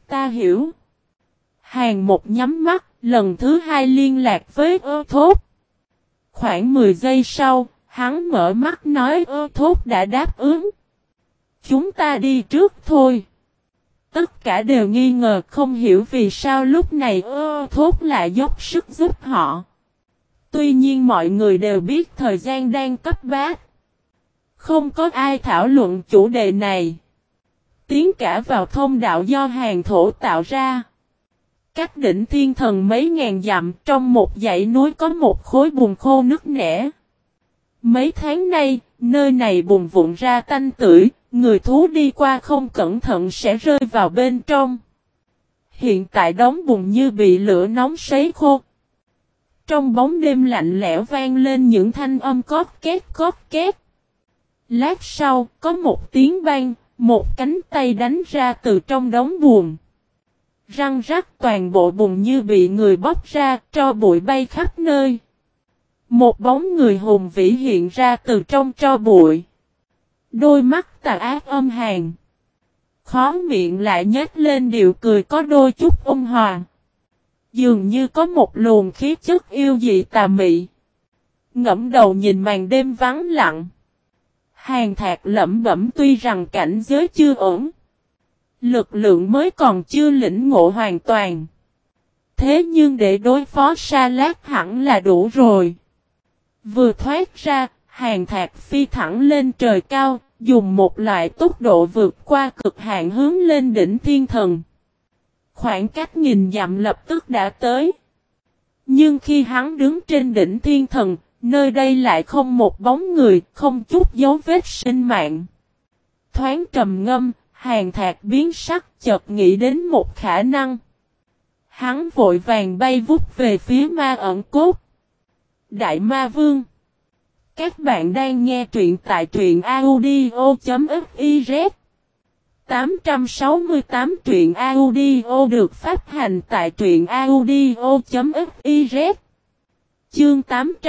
Ta hiểu. Hàng một nhắm mắt, lần thứ hai liên lạc với Ơ Thốt. Khoảng 10 giây sau, hắn mở mắt nói Ơ Thốt đã đáp ứng. Chúng ta đi trước thôi. Tất cả đều nghi ngờ không hiểu vì sao lúc này Ơ Thốt lại dốc sức giúp họ. Tuy nhiên mọi người đều biết thời gian đang cấp bách. Không có ai thảo luận chủ đề này. Tiến cả vào thông đạo do hàng thổ tạo ra. Cách đỉnh thiên thần mấy ngàn dặm trong một dãy núi có một khối bùn khô nứt nẻ. Mấy tháng nay, nơi này bùn vụn ra tanh tưởi, người thú đi qua không cẩn thận sẽ rơi vào bên trong. Hiện tại đống bùn như bị lửa nóng sấy khô. Trong bóng đêm lạnh lẽo vang lên những thanh âm cót két cót két. Lát sau, có một tiếng bang, một cánh tay đánh ra từ trong đống bùn. Răng rắc toàn bộ bùn như bị người bóp ra, tro bụi bay khắp nơi. Một bóng người hùng vĩ hiện ra từ trong tro bụi. Đôi mắt tà ác âm hàn. Khó miệng lại nhếch lên điệu cười có đôi chút ôn hòa. Dường như có một luồng khí chất yêu dị tà mị. Ngẫm đầu nhìn màn đêm vắng lặng. Hàn Thạc lẩm bẩm tuy rằng cảnh giới chưa ổn. Lực lượng mới còn chưa lĩnh ngộ hoàn toàn. Thế nhưng để đối phó Sa Lát hẳn là đủ rồi. Vừa thoát ra, Hàn Thạc phi thẳng lên trời cao, dùng một loại tốc độ vượt qua cực hạn hướng lên đỉnh thiên thần. Khoảng cách nghìn dặm lập tức đã tới. Nhưng khi hắn đứng trên đỉnh thiên thần, nơi đây lại không một bóng người, không chút dấu vết sinh mạng. Thoáng trầm ngâm, Hàn Thạc biến sắc chợt nghĩ đến một khả năng. Hắn vội vàng bay vút về phía ma ẩn cốt. Đại Ma Vương. Các bạn đang nghe truyện tại truyện audio.fiz 868 truyện audio được phát hành tại truyện audio.fiz. Chương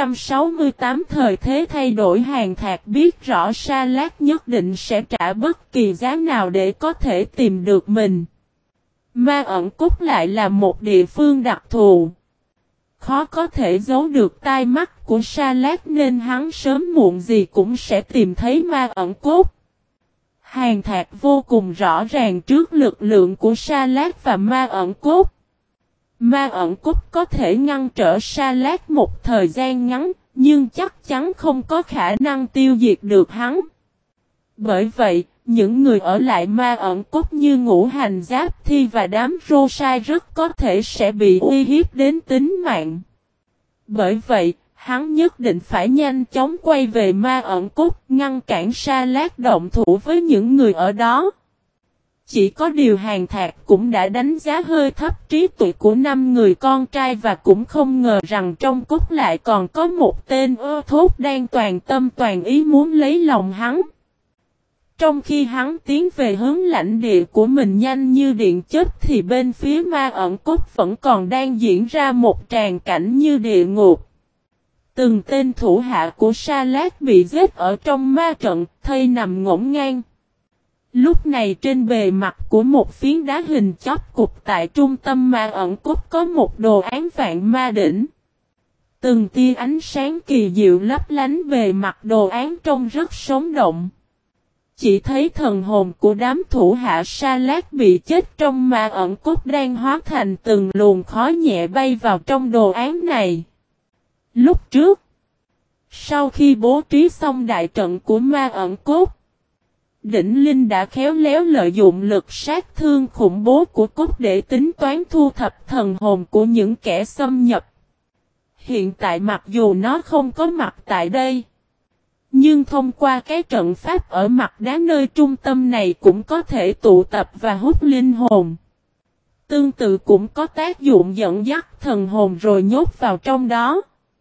868 thời thế thay đổi. Hàn Thạc biết rõ Sa Lát nhất định sẽ trả bất kỳ giá nào để có thể tìm được mình. Ma ẩn cốt lại là một địa phương đặc thù. Khó có thể giấu được tai mắt của Sa Lát nên hắn sớm muộn gì cũng sẽ tìm thấy ma ẩn cốt. Hàn Thạc vô cùng rõ ràng trước lực lượng của Sa Lát và ma ẩn cốt. Ma ẩn cốt có thể ngăn trở Sa Lát một thời gian ngắn, nhưng chắc chắn không có khả năng tiêu diệt được hắn. Bởi vậy, những người ở lại ma ẩn cốt như Ngũ Hành Giáp Thi và đám rô sai rất có thể sẽ bị uy hiếp đến tính mạng. Bởi vậy, hắn nhất định phải nhanh chóng quay về ma ẩn cốt, ngăn cản Sa Lát động thủ với những người ở đó. Chỉ có điều Hàn Thạc cũng đã đánh giá hơi thấp trí tuệ của 5 người con trai và cũng không ngờ rằng trong cốt lại còn có một tên Ơ Thốt đang toàn tâm toàn ý muốn lấy lòng hắn. Trong khi hắn tiến về hướng lãnh địa của mình nhanh như điện chớp thì bên phía ma ẩn cốt vẫn còn đang diễn ra một tràng cảnh như địa ngục. Từng tên thủ hạ của Sa Lát bị giết ở trong ma trận, thây nằm ngổn ngang. Lúc này trên bề mặt của một phiến đá hình chóp cục tại trung tâm ma ẩn cốt có một đồ án vạn ma đỉnh. Từng tia ánh sáng kỳ diệu lấp lánh bề mặt đồ án trông rất sống động. Chỉ thấy thần hồn của đám thủ hạ Sa Lát bị chết trong ma ẩn cốt đang hóa thành từng luồng khói nhẹ bay vào trong đồ án này. Lúc trước, sau khi bố trí xong đại trận của ma ẩn cốt, Đỉnh Linh đã khéo léo lợi dụng lực sát thương khủng bố của cốt để tính toán thu thập thần hồn của những kẻ xâm nhập. Hiện tại mặc dù nó không có mặt tại đây, nhưng thông qua cái trận pháp ở mặt đá nơi trung tâm này cũng có thể tụ tập và hút linh hồn. Tương tự cũng có tác dụng dẫn dắt thần hồn rồi nhốt vào trong đó.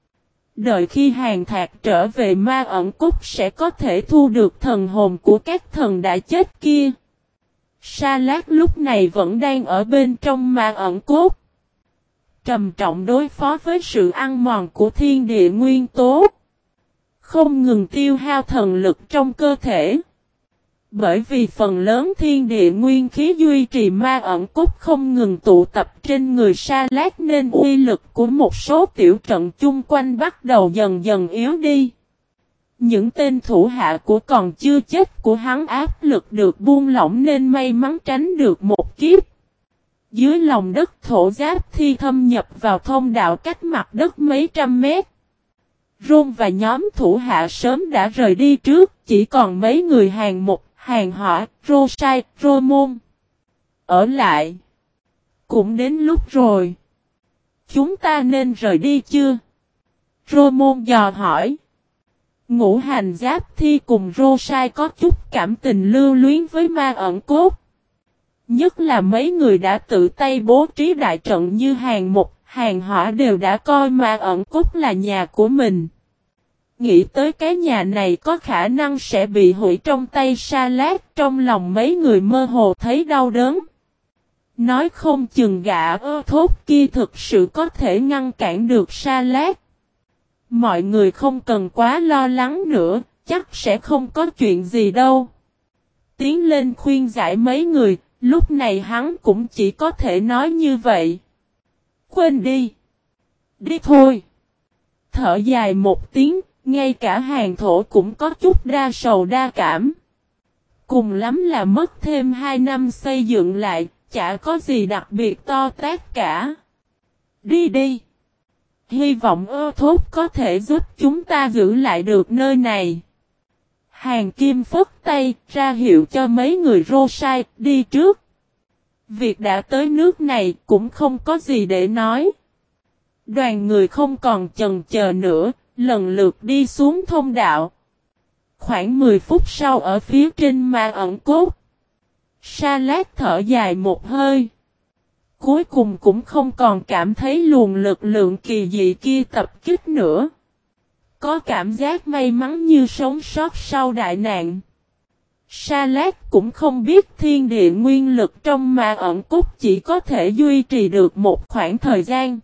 Đợi khi Hàn Thạc trở về ma ẩn cốt sẽ có thể thu được thần hồn của các thần đã chết kia. Sa Lát lúc này vẫn đang ở bên trong ma ẩn cốt, trầm trọng đối phó với sự ăn mòn của thiên địa nguyên tố, không ngừng tiêu hao thần lực trong cơ thể. Bởi vì phần lớn thiên địa nguyên khí duy trì ma ẩn cốt không ngừng tụ tập trên người Sa Lát nên uy lực của một số tiểu trận chung quanh bắt đầu dần dần yếu đi. Những tên thủ hạ của còn chưa chết của hắn áp lực được buông lỏng nên may mắn tránh được một kiếp. Dưới lòng đất thổ giáp thi thâm nhập vào thông đạo cách mặt đất mấy trăm mét. Rôn và nhóm thủ hạ sớm đã rời đi trước, chỉ còn mấy người hàng một, hàng họ, Rô Sai, Rô Môn. Ở lại. Cũng đến lúc rồi. Chúng ta nên rời đi chưa? Rô Môn dò hỏi. Ngũ hành giáp thi cùng Rô Sai có chút cảm tình lưu luyến với ma ẩn cốt. Nhất là mấy người đã tự tay bố trí đại trận như hàng một, hàng họ đều đã coi ma ẩn cốt là nhà của mình. Nghĩ tới cái nhà này có khả năng sẽ bị hủy trong tay Sa Lát, trong lòng mấy người mơ hồ thấy đau đớn. Nói không chừng gã thốt kia thực sự có thể ngăn cản được Sa Lát. Mọi người không cần quá lo lắng nữa, chắc sẽ không có chuyện gì đâu. Tiến lên khuyên giải mấy người, lúc này hắn cũng chỉ có thể nói như vậy. Quên đi. Đi thôi. Thở dài một tiếng, ngay cả hàng thổ cũng có chút đa sầu đa cảm. Cùng lắm là mất thêm 2 năm xây dựng lại, chả có gì đặc biệt to tát cả. Đi đi. Hy vọng thốt có thể giúp chúng ta giữ lại được nơi này. Hàng Kim phất tay, ra hiệu cho mấy người Rô Sai, đi trước. Việc đã tới nước này cũng không có gì để nói. Đoàn người không còn chần chờ nữa, lần lượt đi xuống thông đạo. Khoảng 10 phút sau ở phía trên ma ẩn cốt. Sa Lát thở dài một hơi. Cuối cùng cũng không còn cảm thấy luồng lực lượng kỳ dị kia tập kích nữa. Có cảm giác may mắn như sống sót sau đại nạn. Sa Lát cũng không biết thiên địa nguyên lực trong ma ẩn cốt chỉ có thể duy trì được một khoảng thời gian.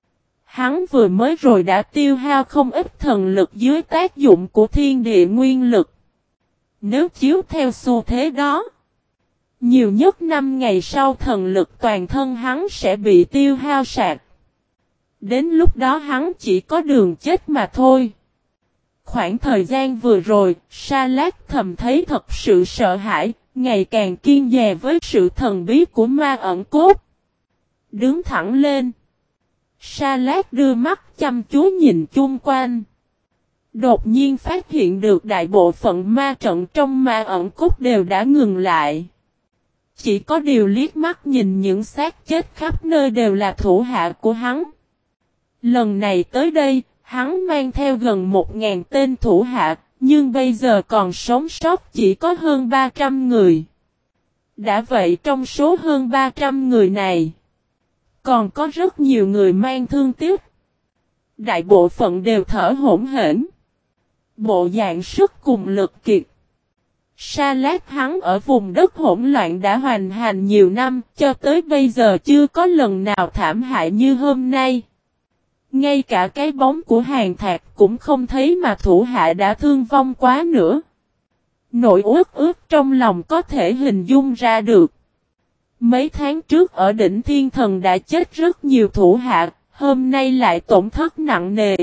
Hắn vừa mới rồi đã tiêu hao không ít thần lực dưới tác dụng của thiên địa nguyên lực. Nếu chiếu theo xu thế đó, nhiều nhất 5 ngày sau thần lực toàn thân hắn sẽ bị tiêu hao sạch. Đến lúc đó hắn chỉ có đường chết mà thôi. Khoảng thời gian vừa rồi, Sa Lát thầm thấy thật sự sợ hãi, ngày càng kiêng dè với sự thần bí của ma ẩn cốt. Đứng thẳng lên. Sa Lát đưa mắt chăm chú nhìn chung quanh. Đột nhiên phát hiện được đại bộ phận ma trận trong ma ẩn cốt đều đã ngừng lại. Chỉ có điều liếc mắt nhìn những xác chết khắp nơi đều là thủ hạ của hắn. Lần này tới đây, hắn mang theo gần 1.000 tên thủ hạ, nhưng bây giờ còn sống sót chỉ có hơn 300 người. Đã vậy trong số hơn 300 người này, còn có rất nhiều người mang thương tiếc. Đại bộ phận đều thở hổn hển. Bộ dạng sức cùng lực kiệt. Sa Lát hắn ở vùng đất hỗn loạn đã hoành hành nhiều năm, cho tới bây giờ chưa có lần nào thảm hại như hôm nay. Ngay cả cái bóng của Hàn Thạc cũng không thấy mà thủ hạ đã thương vong quá nữa. Nỗi uất ức trong lòng có thể hình dung ra được. Mấy tháng trước ở đỉnh Thiên Thần đã chết rất nhiều thủ hạ, hôm nay lại tổn thất nặng nề.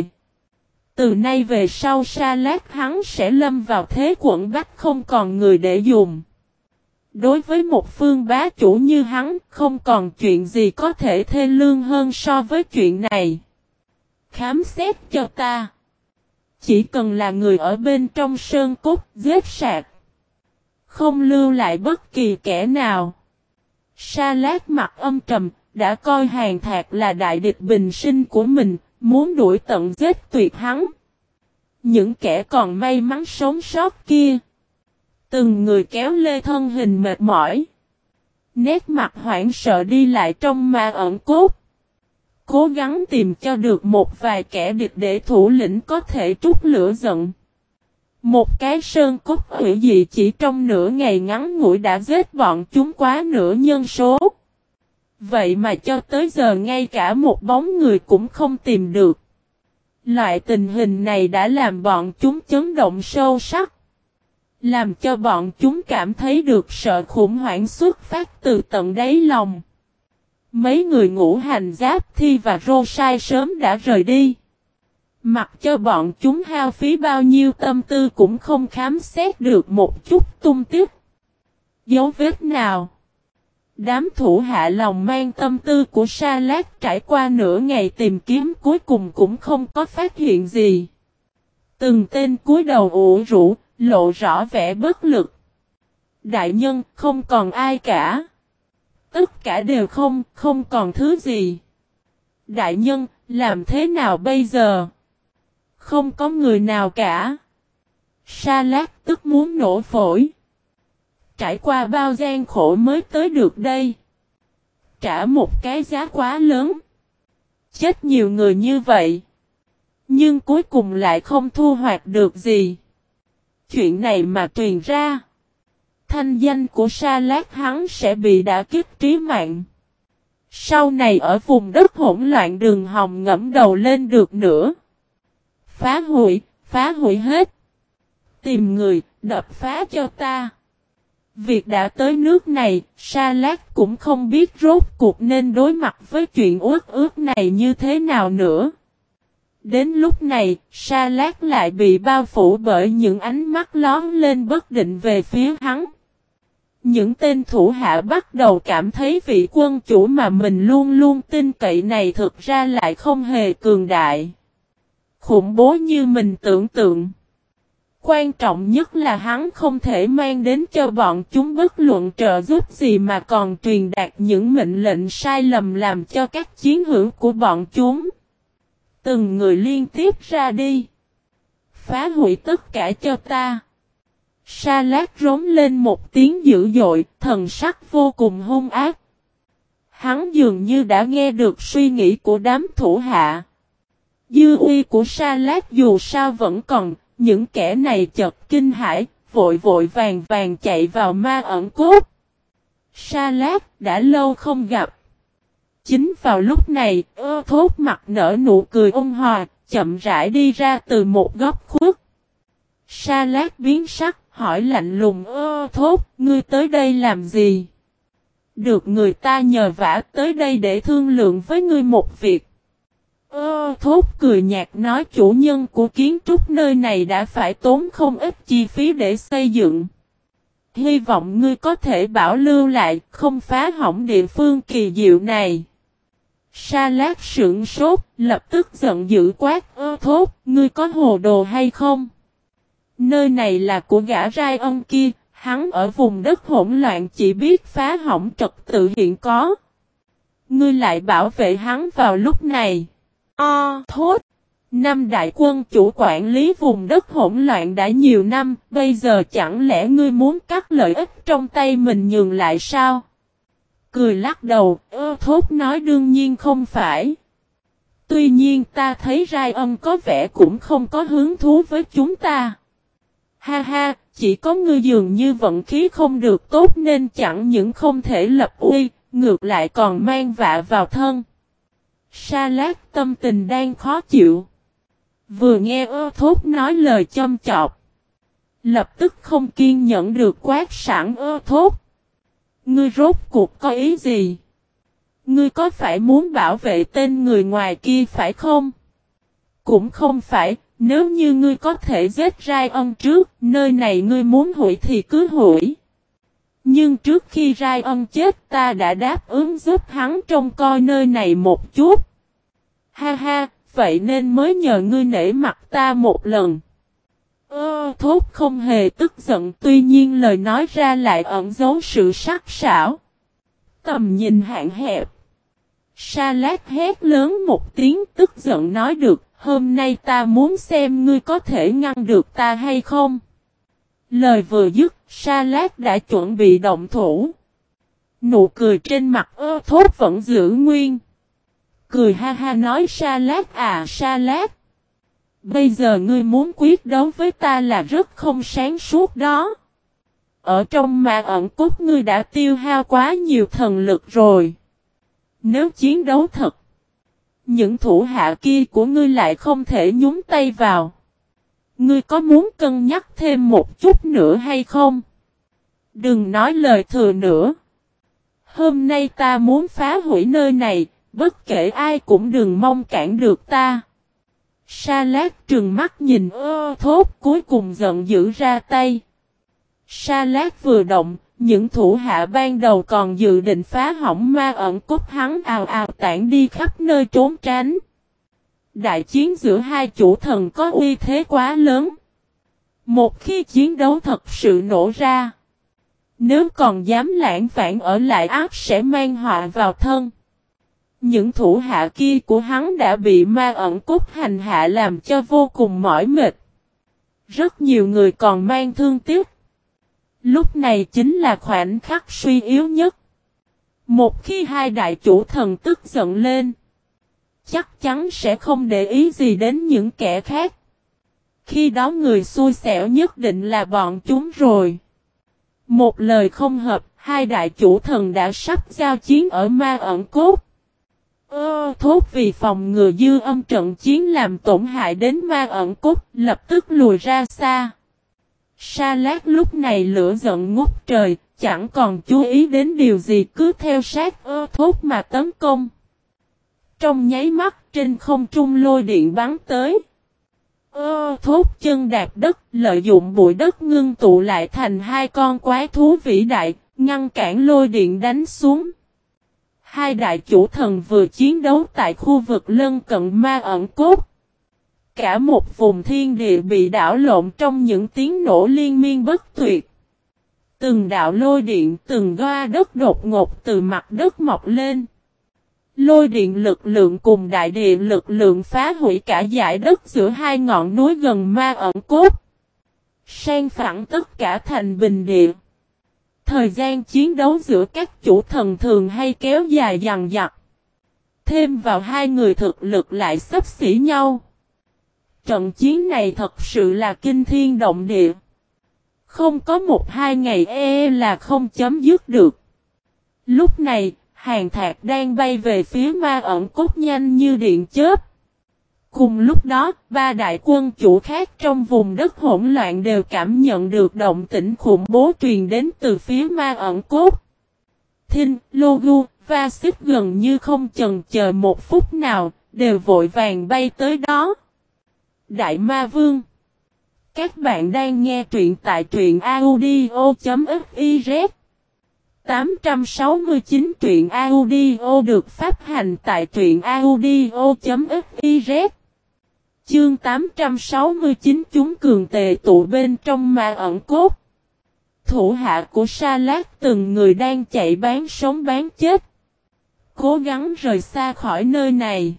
Từ nay về sau Sa Lát hắn sẽ lâm vào thế quẩn bách không còn người để dùng. Đối với một phương bá chủ như hắn, không còn chuyện gì có thể thê lương hơn so với chuyện này. Khám xét cho ta. Chỉ cần là người ở bên trong sơn cốt, giết sạch. Không lưu lại bất kỳ kẻ nào. Sa Lát mặt âm trầm, đã coi Hàn Thạc là đại địch bình sinh của mình, muốn đuổi tận giết tuyệt hắn. Những kẻ còn may mắn sống sót kia, từng người kéo lê thân hình mệt mỏi, nét mặt hoảng sợ đi lại trong ma ẩn cốt. Cố gắng tìm cho được một vài kẻ địch để thủ lĩnh có thể trút lửa giận. Một cái sơn cốt hủy dị chỉ trong nửa ngày ngắn ngủi đã giết bọn chúng quá nửa nhân số. Vậy mà cho tới giờ ngay cả một bóng người cũng không tìm được. Loại tình hình này đã làm bọn chúng chấn động sâu sắc. Làm cho bọn chúng cảm thấy được sợ khủng hoảng xuất phát từ tận đáy lòng. Mấy người ngũ hành giáp thi và rô sai sớm đã rời đi. Mặc cho bọn chúng hao phí bao nhiêu tâm tư cũng không khám xét được một chút tung tích. Dấu vết nào. Đám thủ hạ lòng mang tâm tư của Sa Lát trải qua nửa ngày tìm kiếm cuối cùng cũng không có phát hiện gì. Từng tên cúi đầu ủ rũ, lộ rõ vẻ bất lực. Đại nhân, không còn ai cả. Tất cả đều không còn thứ gì. Đại nhân, làm thế nào bây giờ? Không có người nào cả. Sa Lát tức muốn nổ phổi. Trải qua bao gian khổ mới tới được đây. Trả một cái giá quá lớn. Chết nhiều người như vậy. Nhưng cuối cùng lại không thu hoạch được gì. Chuyện này mà truyền ra. Thanh danh của Sa Lát hắn sẽ bị đả kích trí mạng. Sau này ở vùng đất hỗn loạn đừng hòng ngẫm đầu lên được nữa. Phá hủy hết. Tìm người, đập phá cho ta. Việc đã tới nước này, Sa Lát cũng không biết rốt cuộc nên đối mặt với chuyện uất ước này như thế nào nữa. Đến lúc này, Sa Lát lại bị bao phủ bởi những ánh mắt lón lên bất định về phía hắn. Những tên thủ hạ bắt đầu cảm thấy vị quân chủ mà mình luôn luôn tin cậy này thực ra lại không hề cường đại. Khủng bố như mình tưởng tượng. Quan trọng nhất là hắn không thể mang đến cho bọn chúng bất luận trợ giúp gì mà còn truyền đạt những mệnh lệnh sai lầm làm cho các chiến hữu của bọn chúng. Từng người liên tiếp ra đi. Phá hủy tất cả cho ta. Sa Lát rống lên một tiếng dữ dội, thần sắc vô cùng hung ác. Hắn dường như đã nghe được suy nghĩ của đám thủ hạ. Dư uy của Sa Lát dù sao vẫn còn, những kẻ này chợt kinh hãi, vội vàng chạy vào ma ẩn cốt. Sa Lát đã lâu không gặp. Chính vào lúc này, Thốt mặt nở nụ cười ôn hòa, chậm rãi đi ra từ một góc khuất. Sa Lát biến sắc, hỏi lạnh lùng Thốt, ngươi tới đây làm gì? Được người ta nhờ vả tới đây để thương lượng với ngươi một việc. Thốt cười nhạt nói chủ nhân của kiến trúc nơi này đã phải tốn không ít chi phí để xây dựng. Hy vọng ngươi có thể bảo lưu lại, không phá hỏng địa phương kỳ diệu này. Sa Lát sững sốt, lập tức giận dữ quát Thốt, ngươi có hồ đồ hay không? Nơi này là của gã Rai Ân kia, hắn ở vùng đất hỗn loạn chỉ biết phá hỏng trật tự hiện có. Ngươi lại bảo vệ hắn vào lúc này. Thốt! Năm đại quân chủ quản lý vùng đất hỗn loạn đã nhiều năm, bây giờ chẳng lẽ ngươi muốn cắt lợi ích trong tay mình nhường lại sao? Cười lắc đầu, Thốt nói đương nhiên không phải. Tuy nhiên ta thấy Rai Ân có vẻ cũng không có hứng thú với chúng ta. Ha ha, chỉ có ngươi dường như vận khí không được tốt nên chẳng những không thể lập uy, ngược lại còn mang vạ vào thân. Sa Lát tâm tình đang khó chịu. Vừa nghe Thốt nói lời châm chọc. Lập tức không kiên nhẫn được quát sẵn Thốt. Ngươi rốt cuộc có ý gì? Ngươi có phải muốn bảo vệ tên người ngoài kia phải không? Cũng không phải, nếu như ngươi có thể giết Rai Ân trước, nơi này ngươi muốn hủy thì cứ hủy. Nhưng trước khi Rai Ân chết ta đã đáp ứng giúp hắn trông coi nơi này một chút. Ha ha, vậy nên mới nhờ ngươi nể mặt ta một lần. Thốt không hề tức giận tuy nhiên lời nói ra lại ẩn giấu sự sắc sảo. Tầm nhìn hạn hẹp. Sa Lát hét lớn một tiếng tức giận nói được, hôm nay ta muốn xem ngươi có thể ngăn được ta hay không. Lời vừa dứt, Sa Lát đã chuẩn bị động thủ. Nụ cười trên mặt Thốt vẫn giữ nguyên. Cười ha ha nói Sa Lát à Sa Lát. Bây giờ ngươi muốn quyết đấu với ta là rất không sáng suốt đó. Ở trong ma ẩn cốt ngươi đã tiêu hao quá nhiều thần lực rồi. Nếu chiến đấu thật, những thủ hạ kia của ngươi lại không thể nhúng tay vào. Ngươi có muốn cân nhắc thêm một chút nữa hay không? Đừng nói lời thừa nữa. Hôm nay ta muốn phá hủy nơi này, bất kể ai cũng đừng mong cản được ta. Sa Lát trừng mắt nhìn Thốt cuối cùng giận dữ ra tay. Sa Lát vừa động, những thủ hạ ban đầu còn dự định phá hỏng ma ẩn cốt hắn ào ào tản đi khắp nơi trốn tránh. Đại chiến giữa hai chủ thần có uy thế quá lớn. Một khi chiến đấu thật sự nổ ra, nếu còn dám lảng vảng ở lại ác sẽ mang họa vào thân. Những thủ hạ kia của hắn đã bị ma ẩn cốt hành hạ làm cho vô cùng mỏi mệt. Rất nhiều người còn mang thương tiếc. Lúc này chính là khoảnh khắc suy yếu nhất. Một khi hai đại chủ thần tức giận lên, chắc chắn sẽ không để ý gì đến những kẻ khác. Khi đó người xui xẻo nhất định là bọn chúng rồi. Một lời không hợp, hai đại chủ thần đã sắp giao chiến ở ma ẩn cốt. Thốt vì phòng ngừa dư âm trận chiến làm tổn hại đến ma ẩn cốt, lập tức lùi ra xa. Sa Lát lúc này lửa giận ngút trời, chẳng còn chú ý đến điều gì cứ theo sát Thốt mà tấn công. Trong nháy mắt trên không trung lôi điện bắn tới. Thốt chân đạp đất, lợi dụng bụi đất ngưng tụ lại thành hai con quái thú vĩ đại, ngăn cản lôi điện đánh xuống. Hai đại chủ thần vừa chiến đấu tại khu vực lân cận ma ẩn cốt. Cả một vùng thiên địa bị đảo lộn trong những tiếng nổ liên miên bất tuyệt. Từng đạo lôi điện, từng goa đất đột ngột từ mặt đất mọc lên. Lôi điện lực lượng cùng đại địa lực lượng phá hủy cả dải đất giữa hai ngọn núi gần ma ẩn cốt. San phẳng tất cả thành bình địa. Thời gian chiến đấu giữa các chủ thần thường hay kéo dài dằng dặc. Thêm vào hai người thực lực lại xấp xỉ nhau. Trận chiến này thật sự là kinh thiên động địa. Không có một hai ngày là không chấm dứt được. Lúc này, Hàn Thạc đang bay về phía ma ẩn cốt nhanh như điện chớp. Cùng lúc đó, ba đại quân chủ khác trong vùng đất hỗn loạn đều cảm nhận được động tĩnh khủng bố truyền đến từ phía ma ẩn cốt. Thinh, Logu, Va Xích gần như không chần chờ một phút nào, đều vội vàng bay tới đó. Đại Ma Vương. Các bạn đang nghe truyện tại truyện audio.fiz. 869 truyện audio được phát hành tại truyện audio.fiz. Chương 869 chúng cường tề tụ bên trong ma ẩn cốt. Thủ hạ của Sa Lát từng người đang chạy bán sống bán chết. Cố gắng rời xa khỏi nơi này.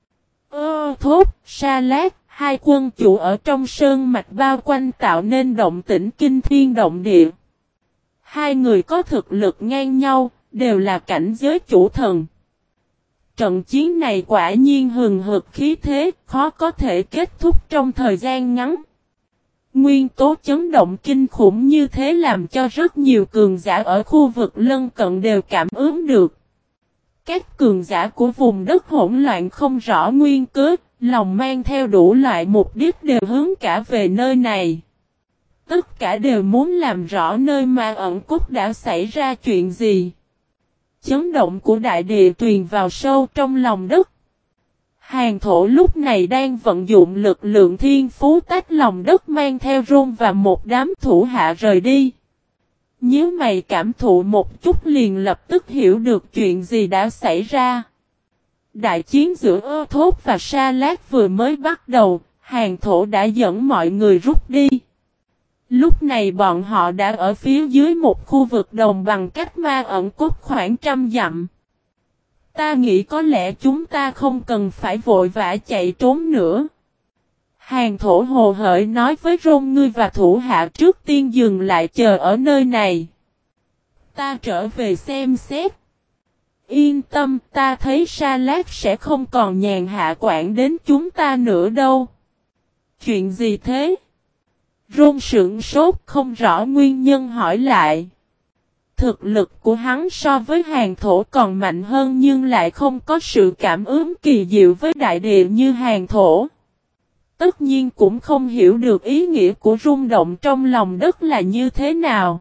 Thốt, Sa Lát, hai quân chủ ở trong sơn mạch bao quanh tạo nên động tĩnh kinh thiên động địa. Hai người có thực lực ngang nhau, đều là cảnh giới chủ thần. Trận chiến này quả nhiên hừng hực khí thế, khó có thể kết thúc trong thời gian ngắn. Nguyên tố chấn động kinh khủng như thế làm cho rất nhiều cường giả ở khu vực lân cận đều cảm ứng được. Các cường giả của vùng đất hỗn loạn không rõ nguyên cớ, lòng mang theo đủ loại mục đích đều hướng cả về nơi này. Tất cả đều muốn làm rõ nơi ma ẩn cốt đã xảy ra chuyện gì. Chấn động của đại địa truyền vào sâu trong lòng đất. Hàn Thổ lúc này đang vận dụng lực lượng thiên phú tách lòng đất mang theo rôn và một đám thủ hạ rời đi. Nếu mày cảm thụ một chút liền lập tức hiểu được chuyện gì đã xảy ra. Đại chiến giữa Thốt và Sa Lát vừa mới bắt đầu, Hàn Thổ đã dẫn mọi người rút đi. Lúc này bọn họ đã ở phía dưới một khu vực đồng bằng cách ma ẩn cốt khoảng 100 dặm. Ta nghĩ có lẽ chúng ta không cần phải vội vã chạy trốn nữa. Hàn Thổ hồ hởi nói với Rôn ngươi và thủ hạ trước tiên dừng lại chờ ở nơi này. Ta trở về xem xét. Yên tâm, ta thấy Sa Lát sẽ không còn nhàn hạ quản đến chúng ta nữa đâu. Chuyện gì thế? Rôn sững sốt không rõ nguyên nhân hỏi lại. Thực lực của hắn so với Hàn Thổ còn mạnh hơn nhưng lại không có sự cảm ứng kỳ diệu với đại địa như Hàn Thổ. Tất nhiên cũng không hiểu được ý nghĩa của rung động trong lòng đất là như thế nào.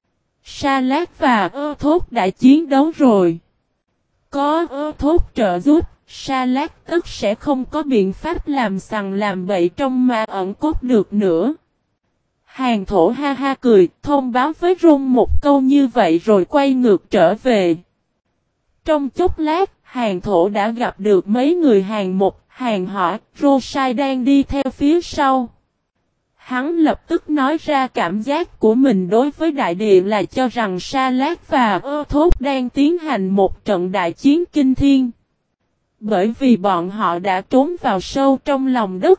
Sa Lát và Ơ Thốt đã chiến đấu rồi. Có Ơ Thốt trợ giúp, Sa Lát tất sẽ không có biện pháp làm sằng làm bậy trong ma ẩn cốt được nữa. Hàn Thổ ha ha cười, thông báo với Rung một câu như vậy rồi quay ngược trở về. Trong chốc lát, Hàn Thổ đã gặp được mấy người Hàn Một, Hàn Hỏa, Rosai đang đi theo phía sau. Hắn lập tức nói ra cảm giác của mình đối với đại địa là cho rằng Sa Lát và Ơ Thốt đang tiến hành một trận đại chiến kinh thiên. Bởi vì bọn họ đã trốn vào sâu trong lòng đất.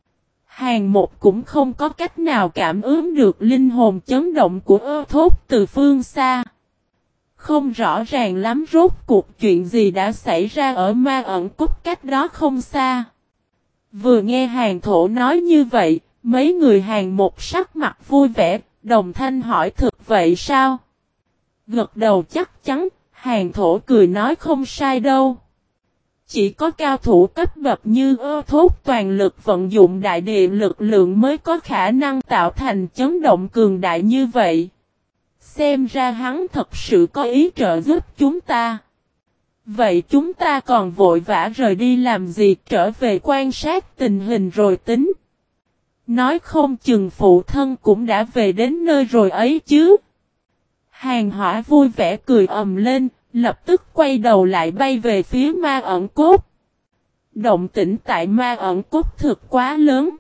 Hàn Một cũng không có cách nào cảm ứng được linh hồn chấn động của Ơ Thốt từ phương xa. Không rõ ràng lắm rốt cuộc chuyện gì đã xảy ra ở ma ẩn cốt cách đó không xa. Vừa nghe Hàn Thổ nói như vậy, mấy người Hàn Một sắc mặt vui vẻ, đồng thanh hỏi thực vậy sao? Gật đầu chắc chắn, Hàn Thổ cười nói không sai đâu. Chỉ có cao thủ cấp bậc như Ơ Thốt toàn lực vận dụng đại địa lực lượng mới có khả năng tạo thành chấn động cường đại như vậy. Xem ra hắn thật sự có ý trợ giúp chúng ta. Vậy chúng ta còn vội vã rời đi làm gì, trở về quan sát tình hình rồi tính. Nói không chừng phụ thân cũng đã về đến nơi rồi ấy chứ. Hàn Hỏa vui vẻ cười ầm lên, lập tức quay đầu lại bay về phía ma ẩn cốt. Động tĩnh tại ma ẩn cốt thực quá lớn.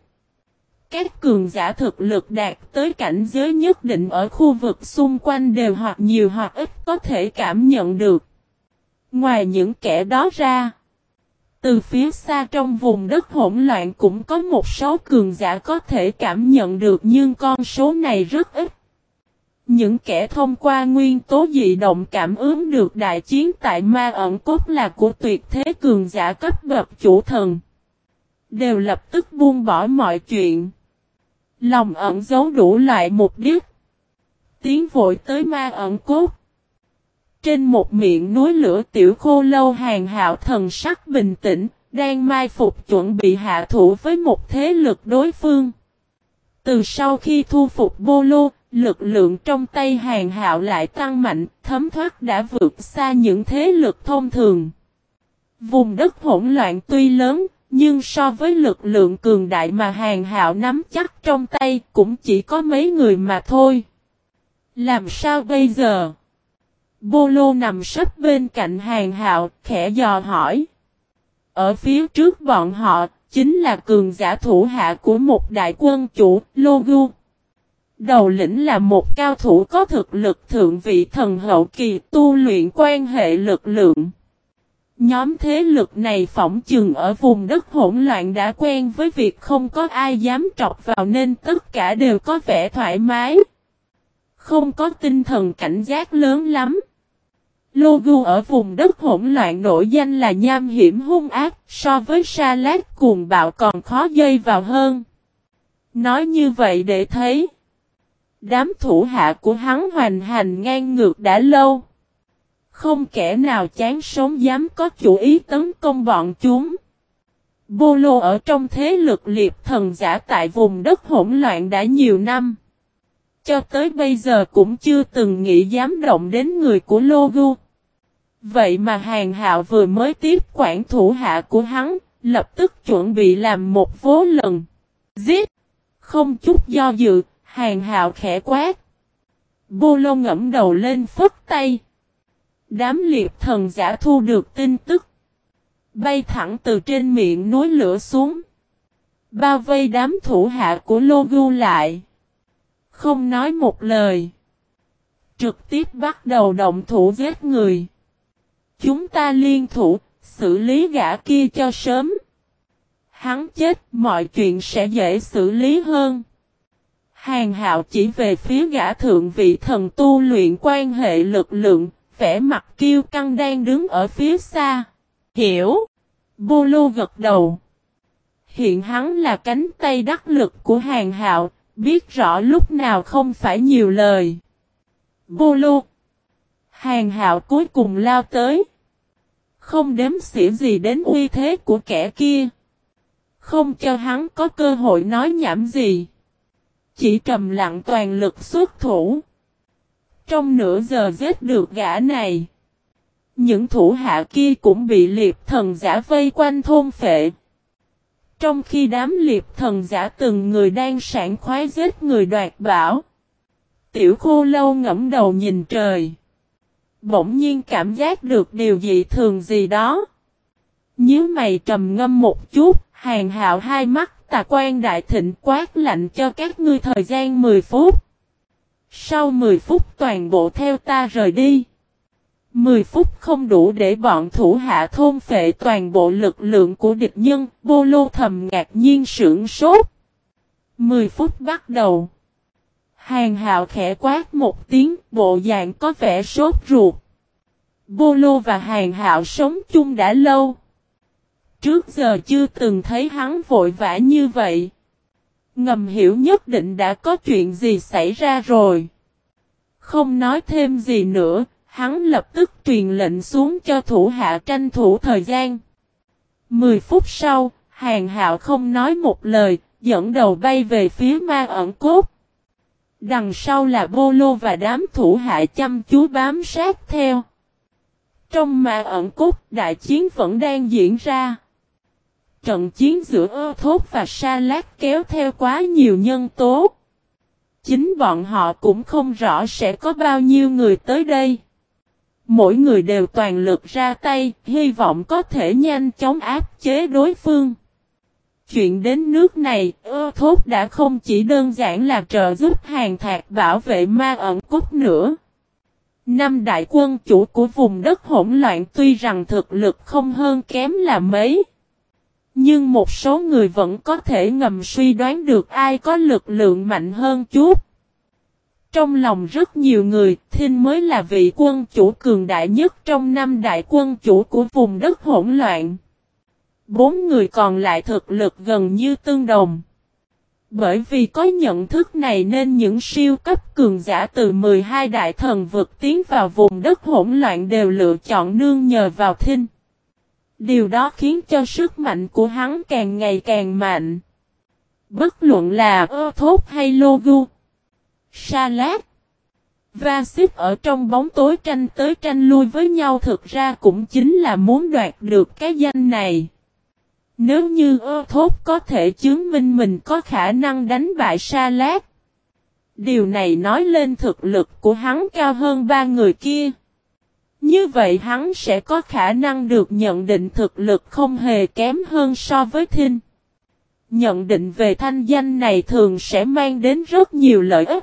Các cường giả thực lực đạt tới cảnh giới nhất định ở khu vực xung quanh đều hoặc nhiều hoặc ít có thể cảm nhận được. Ngoài những kẻ đó ra, từ phía xa trong vùng đất hỗn loạn cũng có một số cường giả có thể cảm nhận được nhưng con số này rất ít. Những kẻ thông qua nguyên tố dị động cảm ứng được đại chiến tại ma ẩn cốt là của tuyệt thế cường giả cấp bậc chủ thần. Đều lập tức buông bỏ mọi chuyện. Lòng ẩn giấu đủ loại mục đích. Tiến vội tới ma ẩn cốt. Trên một miệng núi lửa tiểu khô lâu Hàn Hạo thần sắc bình tĩnh, đang mai phục chuẩn bị hạ thủ với một thế lực đối phương. Từ sau khi thu phục Bô Lô, lực lượng trong tay Hàn Hạo lại tăng mạnh, thấm thoát đã vượt xa những thế lực thông thường. Vùng đất hỗn loạn tuy lớn, nhưng so với lực lượng cường đại mà Hàn Hạo nắm chắc trong tay cũng chỉ có mấy người mà thôi. Làm sao bây giờ? Bô Lô nằm sấp bên cạnh Hàn Hạo, khẽ dò hỏi. Ở phía trước bọn họ, chính là cường giả thủ hạ của một đại quân chủ, Logu. Đầu lĩnh là một cao thủ có thực lực thượng vị thần hậu kỳ tu luyện quan hệ lực lượng. Nhóm thế lực này phỏng chừng ở vùng đất hỗn loạn đã quen với việc không có ai dám trọc vào nên tất cả đều có vẻ thoải mái. Không có tinh thần cảnh giác lớn lắm. Logu ở vùng đất hỗn loạn nổi danh là nham hiểm hung ác, so với Sa Lát cuồng bạo còn khó dây vào hơn. Nói như vậy để thấy, đám thủ hạ của hắn hoành hành ngang ngược đã lâu. Không kẻ nào chán sống dám có chủ ý tấn công bọn chúng. Bô Lô ở trong thế lực liệp thần giả tại vùng đất hỗn loạn đã nhiều năm. Cho tới bây giờ cũng chưa từng nghĩ dám động đến người của Logu. Vậy mà Hàn Hạo vừa mới tiếp quản thủ hạ của hắn, lập tức chuẩn bị làm một vố lần. Giết! Không chút do dự, Hàn Hạo khẽ quát. Bô Lô ngẫm đầu lên phất tay. Đám liệp thần giả thu được tin tức. Bay thẳng từ trên miệng núi lửa xuống. Bao vây đám thủ hạ của Logu lại. Không nói một lời. Trực tiếp bắt đầu động thủ giết người. Chúng ta liên thủ, xử lý gã kia cho sớm. Hắn chết, mọi chuyện sẽ dễ xử lý hơn. Hàn Hạo chỉ về phía gã thượng vị thần tu luyện quan hệ lực lượng, vẻ mặt kiêu căng đang đứng ở phía xa. Hiểu. Bô Lô gật đầu. Hiện hắn là cánh tay đắc lực của Hàn Hạo, biết rõ lúc nào không phải nhiều lời. Bô Lô. Hàn Hạo cuối cùng lao tới. Không đếm xỉa gì đến uy thế của kẻ kia. Không cho hắn có cơ hội nói nhảm gì. Chỉ trầm lặng toàn lực xuất thủ. Trong nửa giờ giết được gã này. Những thủ hạ kia cũng bị liệp thần giả vây quanh thôn phệ. Trong khi đám liệp thần giả từng người đang sảng khoái giết người đoạt bảo. Tiểu Khô Lâu ngẫm đầu nhìn trời. Bỗng nhiên cảm giác được điều dị thường gì đó. Nhíu mày trầm ngâm một chút, Hàn Hạo hai mắt tà quan đại thịnh quát lạnh cho các ngươi thời gian 10 phút. Sau 10 phút toàn bộ theo ta rời đi. 10 phút không đủ để bọn thủ hạ thôn phệ toàn bộ lực lượng của địch nhân, Bô Lô thầm ngạc nhiên sửng sốt. 10 phút bắt đầu. Hàn Hạo khẽ quát một tiếng, bộ dạng có vẻ sốt ruột. Bô Lô và Hàn Hạo sống chung đã lâu. Trước giờ chưa từng thấy hắn vội vã như vậy. Ngầm hiểu nhất định đã có chuyện gì xảy ra rồi. Không nói thêm gì nữa, hắn lập tức truyền lệnh xuống cho thủ hạ tranh thủ thời gian. 10 phút sau, Hàn Hạo không nói một lời, dẫn đầu bay về phía ma ẩn cốt. Đằng sau là Bô Lô và đám thủ hạ chăm chú bám sát theo. Trong ma ẩn cốt, đại chiến vẫn đang diễn ra. Trận chiến giữa Ơ Thốt và Sa Lát kéo theo quá nhiều nhân tố. Chính bọn họ cũng không rõ sẽ có bao nhiêu người tới đây. Mỗi người đều toàn lực ra tay, hy vọng có thể nhanh chóng áp chế đối phương. Chuyện đến nước này, Ơ Thốt đã không chỉ đơn giản là trợ giúp Hàn Thạc bảo vệ ma ẩn cốt nữa. Năm đại quân chủ của vùng đất hỗn loạn tuy rằng thực lực không hơn kém là mấy. Nhưng một số người vẫn có thể ngầm suy đoán được ai có lực lượng mạnh hơn chút. Trong lòng rất nhiều người, Thinh mới là vị quân chủ cường đại nhất trong năm đại quân chủ của vùng đất hỗn loạn. 4 người còn lại thực lực gần như tương đồng. Bởi vì có nhận thức này nên những siêu cấp cường giả từ 12 đại thần vực tiến vào vùng đất hỗn loạn đều lựa chọn nương nhờ vào Thinh. Điều đó khiến cho sức mạnh của hắn càng ngày càng mạnh. Bất luận là Ơ Thốt hay Logu, Sa Lát, Va Xích ở trong bóng tối tranh tới tranh lui với nhau thực ra cũng chính là muốn đoạt được cái danh này. Nếu như Ơ Thốt có thể chứng minh mình có khả năng đánh bại Sa Lát, điều này nói lên thực lực của hắn cao hơn 3 người kia. Như vậy hắn sẽ có khả năng được nhận định thực lực không hề kém hơn so với Thinh. Nhận định về thanh danh này thường sẽ mang đến rất nhiều lợi ích.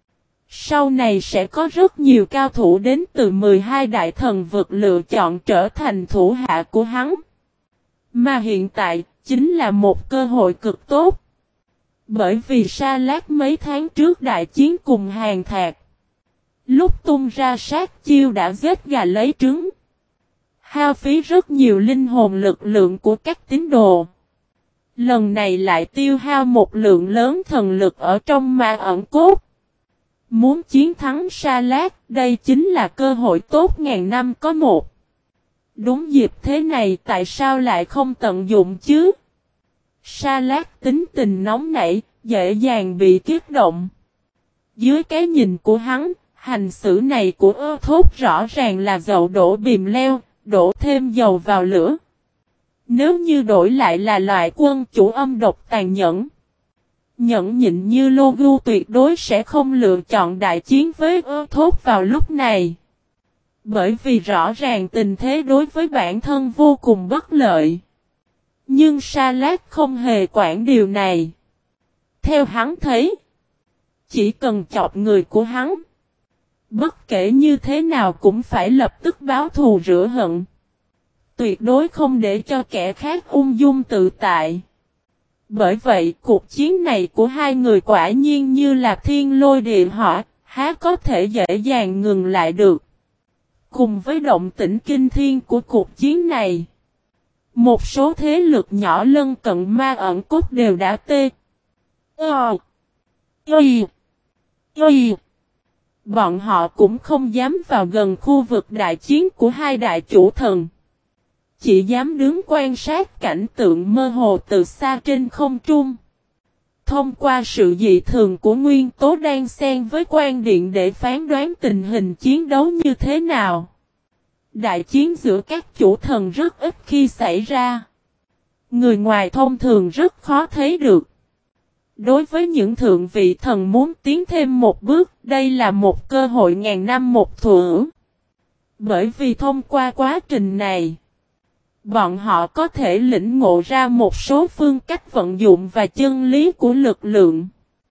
Sau này sẽ có rất nhiều cao thủ đến từ 12 đại thần vực lựa chọn trở thành thủ hạ của hắn. Mà hiện tại, chính là một cơ hội cực tốt. Bởi vì Sa Lát mấy tháng trước đại chiến cùng Hàn Thạc. Lúc tung ra sát chiêu đã giết gà lấy trứng. Hao phí rất nhiều linh hồn lực lượng của các tín đồ. Lần này lại tiêu hao một lượng lớn thần lực ở trong ma ẩn cốt. Muốn chiến thắng Sa Lát, đây chính là cơ hội tốt ngàn năm có một. Đúng dịp thế này tại sao lại không tận dụng chứ? Sa Lát tính tình nóng nảy, dễ dàng bị kích động. Dưới cái nhìn của hắn, hành xử này của Ơ Thốt rõ ràng là dậu đổ bìm leo, đổ thêm dầu vào lửa. Nếu như đổi lại là loại quân chủ âm độc tàn nhẫn, nhẫn nhịn như Logu tuyệt đối sẽ không lựa chọn đại chiến với Ơ Thốt vào lúc này. Bởi vì rõ ràng tình thế đối với bản thân vô cùng bất lợi. Nhưng Sa Lát không hề quản điều này. Theo hắn thấy, chỉ cần chọc người của hắn, bất kể như thế nào cũng phải lập tức báo thù rửa hận. Tuyệt đối không để cho kẻ khác ung dung tự tại. Bởi vậy cuộc chiến này của hai người quả nhiên như là thiên lôi địa hỏa, há có thể dễ dàng ngừng lại được. Cùng với động tĩnh kinh thiên của cuộc chiến này, một số thế lực nhỏ lân cận ma ẩn cốt đều đã tê. Bọn họ cũng không dám vào gần khu vực đại chiến của hai đại chủ thần. chỉ dám đứng quan sát cảnh tượng mơ hồ từ xa trên không trung. Thông qua sự dị thường của nguyên tố đan xen với quan điện để phán đoán tình hình chiến đấu như thế nào. Đại chiến giữa các chủ thần rất ít khi xảy ra. Người ngoài thông thường rất khó thấy được. Đối với những thượng vị thần muốn tiến thêm một bước, đây là một cơ hội ngàn năm một thủa. Bởi vì thông qua quá trình này, bọn họ có thể lĩnh ngộ ra một số phương cách vận dụng và chân lý của lực lượng,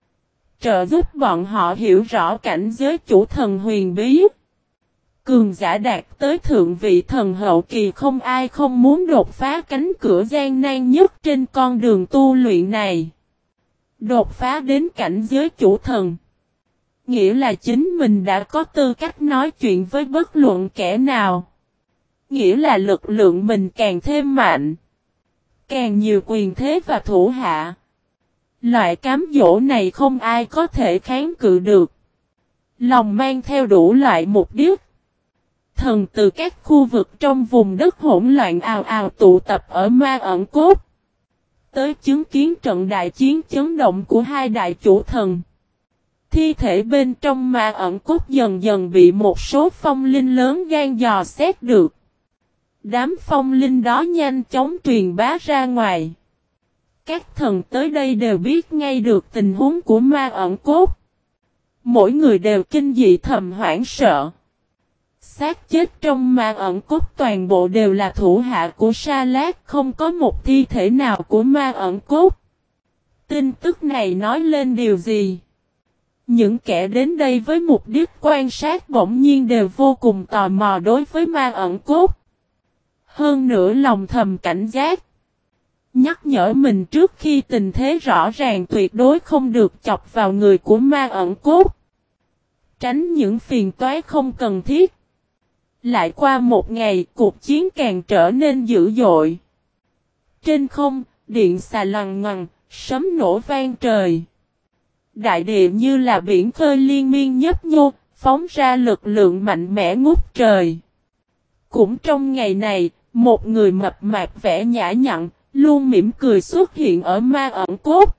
trợ giúp bọn họ hiểu rõ cảnh giới chủ thần huyền bí. Cường giả đạt tới thượng vị thần hậu kỳ không ai không muốn đột phá cánh cửa gian nan nhất trên con đường tu luyện này. Đột phá đến cảnh giới chủ thần, nghĩa là chính mình đã có tư cách nói chuyện với bất luận kẻ nào. Nghĩa là lực lượng mình càng thêm mạnh, càng nhiều quyền thế và thủ hạ. Loại cám dỗ này không ai có thể kháng cự được. Lòng mang theo đủ loại mục đích. Thần từ các khu vực trong vùng đất hỗn loạn ào ào tụ tập ở Ma Ẩn Cốt, tới chứng kiến trận đại chiến chấn động của hai đại chủ thần. Thi thể bên trong Ma Ẩn Cốt dần dần bị một số phong linh lớn gan dò xét được. Đám phong linh đó nhanh chóng truyền bá ra ngoài. Các thần tới đây đều biết ngay được tình huống của Ma Ẩn Cốt. Mỗi người đều kinh dị thầm hoảng sợ. Xác chết trong Ma Ẩn Cốt toàn bộ đều là thủ hạ của Sa Lát, không có một thi thể nào của Ma Ẩn Cốt. Tin tức này nói lên điều gì? Những kẻ đến đây với mục đích quan sát bỗng nhiên đều vô cùng tò mò đối với Ma Ẩn Cốt. Hơn nữa lòng thầm cảnh giác. Nhắc nhở mình trước khi tình thế rõ ràng tuyệt đối không được chọc vào người của Ma Ẩn Cốt. Tránh những phiền toái không cần thiết. Lại qua một ngày, cuộc chiến càng trở nên dữ dội. Trên không, điện xà lằn ngần, sấm nổ vang trời. Đại địa như là biển khơi liên miên nhấp nhô, phóng ra lực lượng mạnh mẽ ngút trời. Cũng trong ngày này, một người mập mạp vẻ nhã nhặn, luôn mỉm cười xuất hiện ở Ma Ẩn Cốt.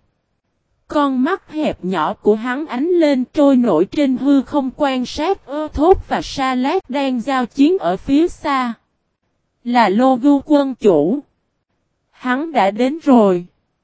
Con mắt hẹp nhỏ của hắn ánh lên trôi nổi trên hư không quan sát Thốt và Sa Lát đang giao chiến ở phía xa. Là Logu quân chủ. Hắn đã đến rồi.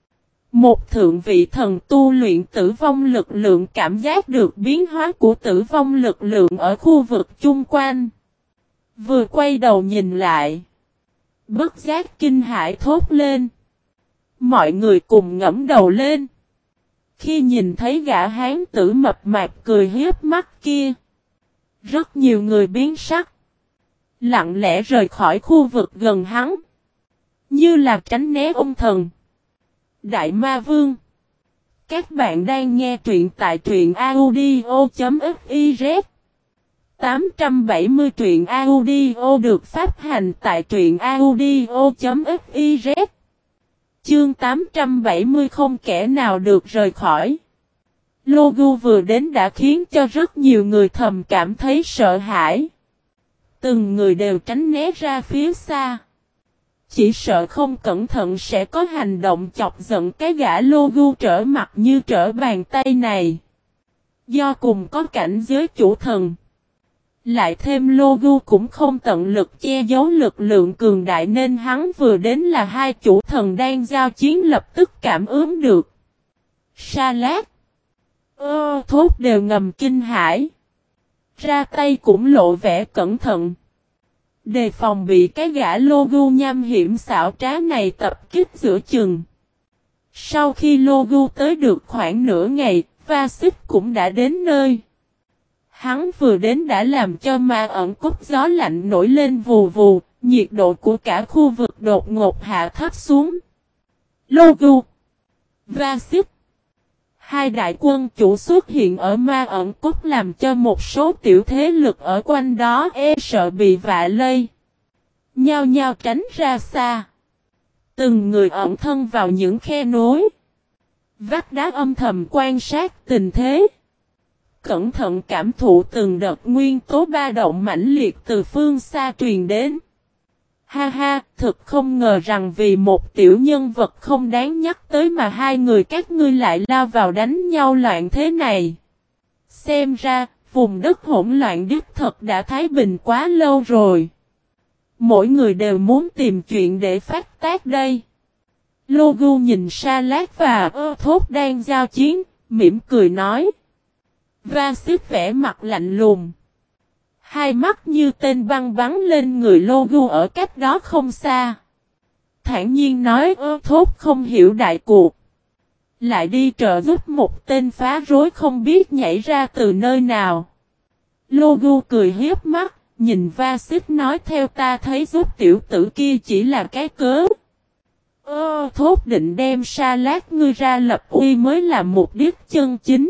Một thượng vị thần tu luyện tử vong lực lượng cảm giác được biến hóa của tử vong lực lượng ở khu vực chung quanh. Vừa quay đầu nhìn lại. Bất giác kinh hãi thốt lên. Mọi người cùng ngẫm đầu lên. Khi nhìn thấy gã hán tử mập mạp cười hiếp mắt kia. Rất nhiều người biến sắc. Lặng lẽ rời khỏi khu vực gần hắn. Như là tránh né ông thần. Đại Ma Vương. Các bạn đang nghe truyện tại truyện audio.fiz. 870 truyện audio được phát hành tại truyện audio.fiz. Chương 870 không kẻ nào được rời khỏi. Logu vừa đến đã khiến cho rất nhiều người thầm cảm thấy sợ hãi. Từng người đều tránh né ra phía xa. Chỉ sợ không cẩn thận sẽ có hành động chọc giận cái gã Logu trở mặt như trở bàn tay này. Do cùng có cảnh giới chủ thần. Lại thêm Logu cũng không tận lực che giấu lực lượng cường đại nên hắn vừa đến là hai chủ thần đang giao chiến lập tức cảm ứng được. Sa Lát, Thốt đều ngầm kinh hãi. Ra tay cũng lộ vẻ cẩn thận. Đề phòng bị cái gã Logu nham hiểm xảo trá này tập kích giữa chừng. Sau khi Logu tới được khoảng nửa ngày, Va-xích cũng đã đến nơi. Hắn vừa đến đã làm cho Ma Ẩn Cốt gió lạnh nổi lên vù vù, nhiệt độ của cả khu vực đột ngột hạ thấp xuống. Logu, Va-xích, hai đại quân chủ xuất hiện ở Ma Ẩn Cốt làm cho một số tiểu thế lực ở quanh đó sợ bị vạ lây. Nhao nhao tránh ra xa. Từng người ẩn thân vào những khe nối. Vách đá âm thầm quan sát tình thế. Cẩn thận cảm thụ từng đợt nguyên tố ba động mãnh liệt từ phương xa truyền đến. Ha ha, thực không ngờ rằng vì một tiểu nhân vật không đáng nhắc tới mà hai người các ngươi lại lao vào đánh nhau loạn thế này. Xem ra, vùng đất hỗn loạn đích thật đã thái bình quá lâu rồi. Mỗi người đều muốn tìm chuyện để phát tác đây. Logu nhìn Sa-lát và Thốt đang giao chiến, mỉm cười nói. Va-xít vẻ mặt lạnh lùng. Hai mắt như tên băng bắn lên người Logu ở cách đó không xa. Thản nhiên nói Thốt không hiểu đại cuộc. Lại đi trợ giúp một tên phá rối không biết nhảy ra từ nơi nào. Logu cười hiếp mắt, nhìn Va-xít nói theo ta thấy giúp tiểu tử kia chỉ là cái cớ. Thốt định đem Sa-lát ngươi ra lập uy mới là mục đích chân chính.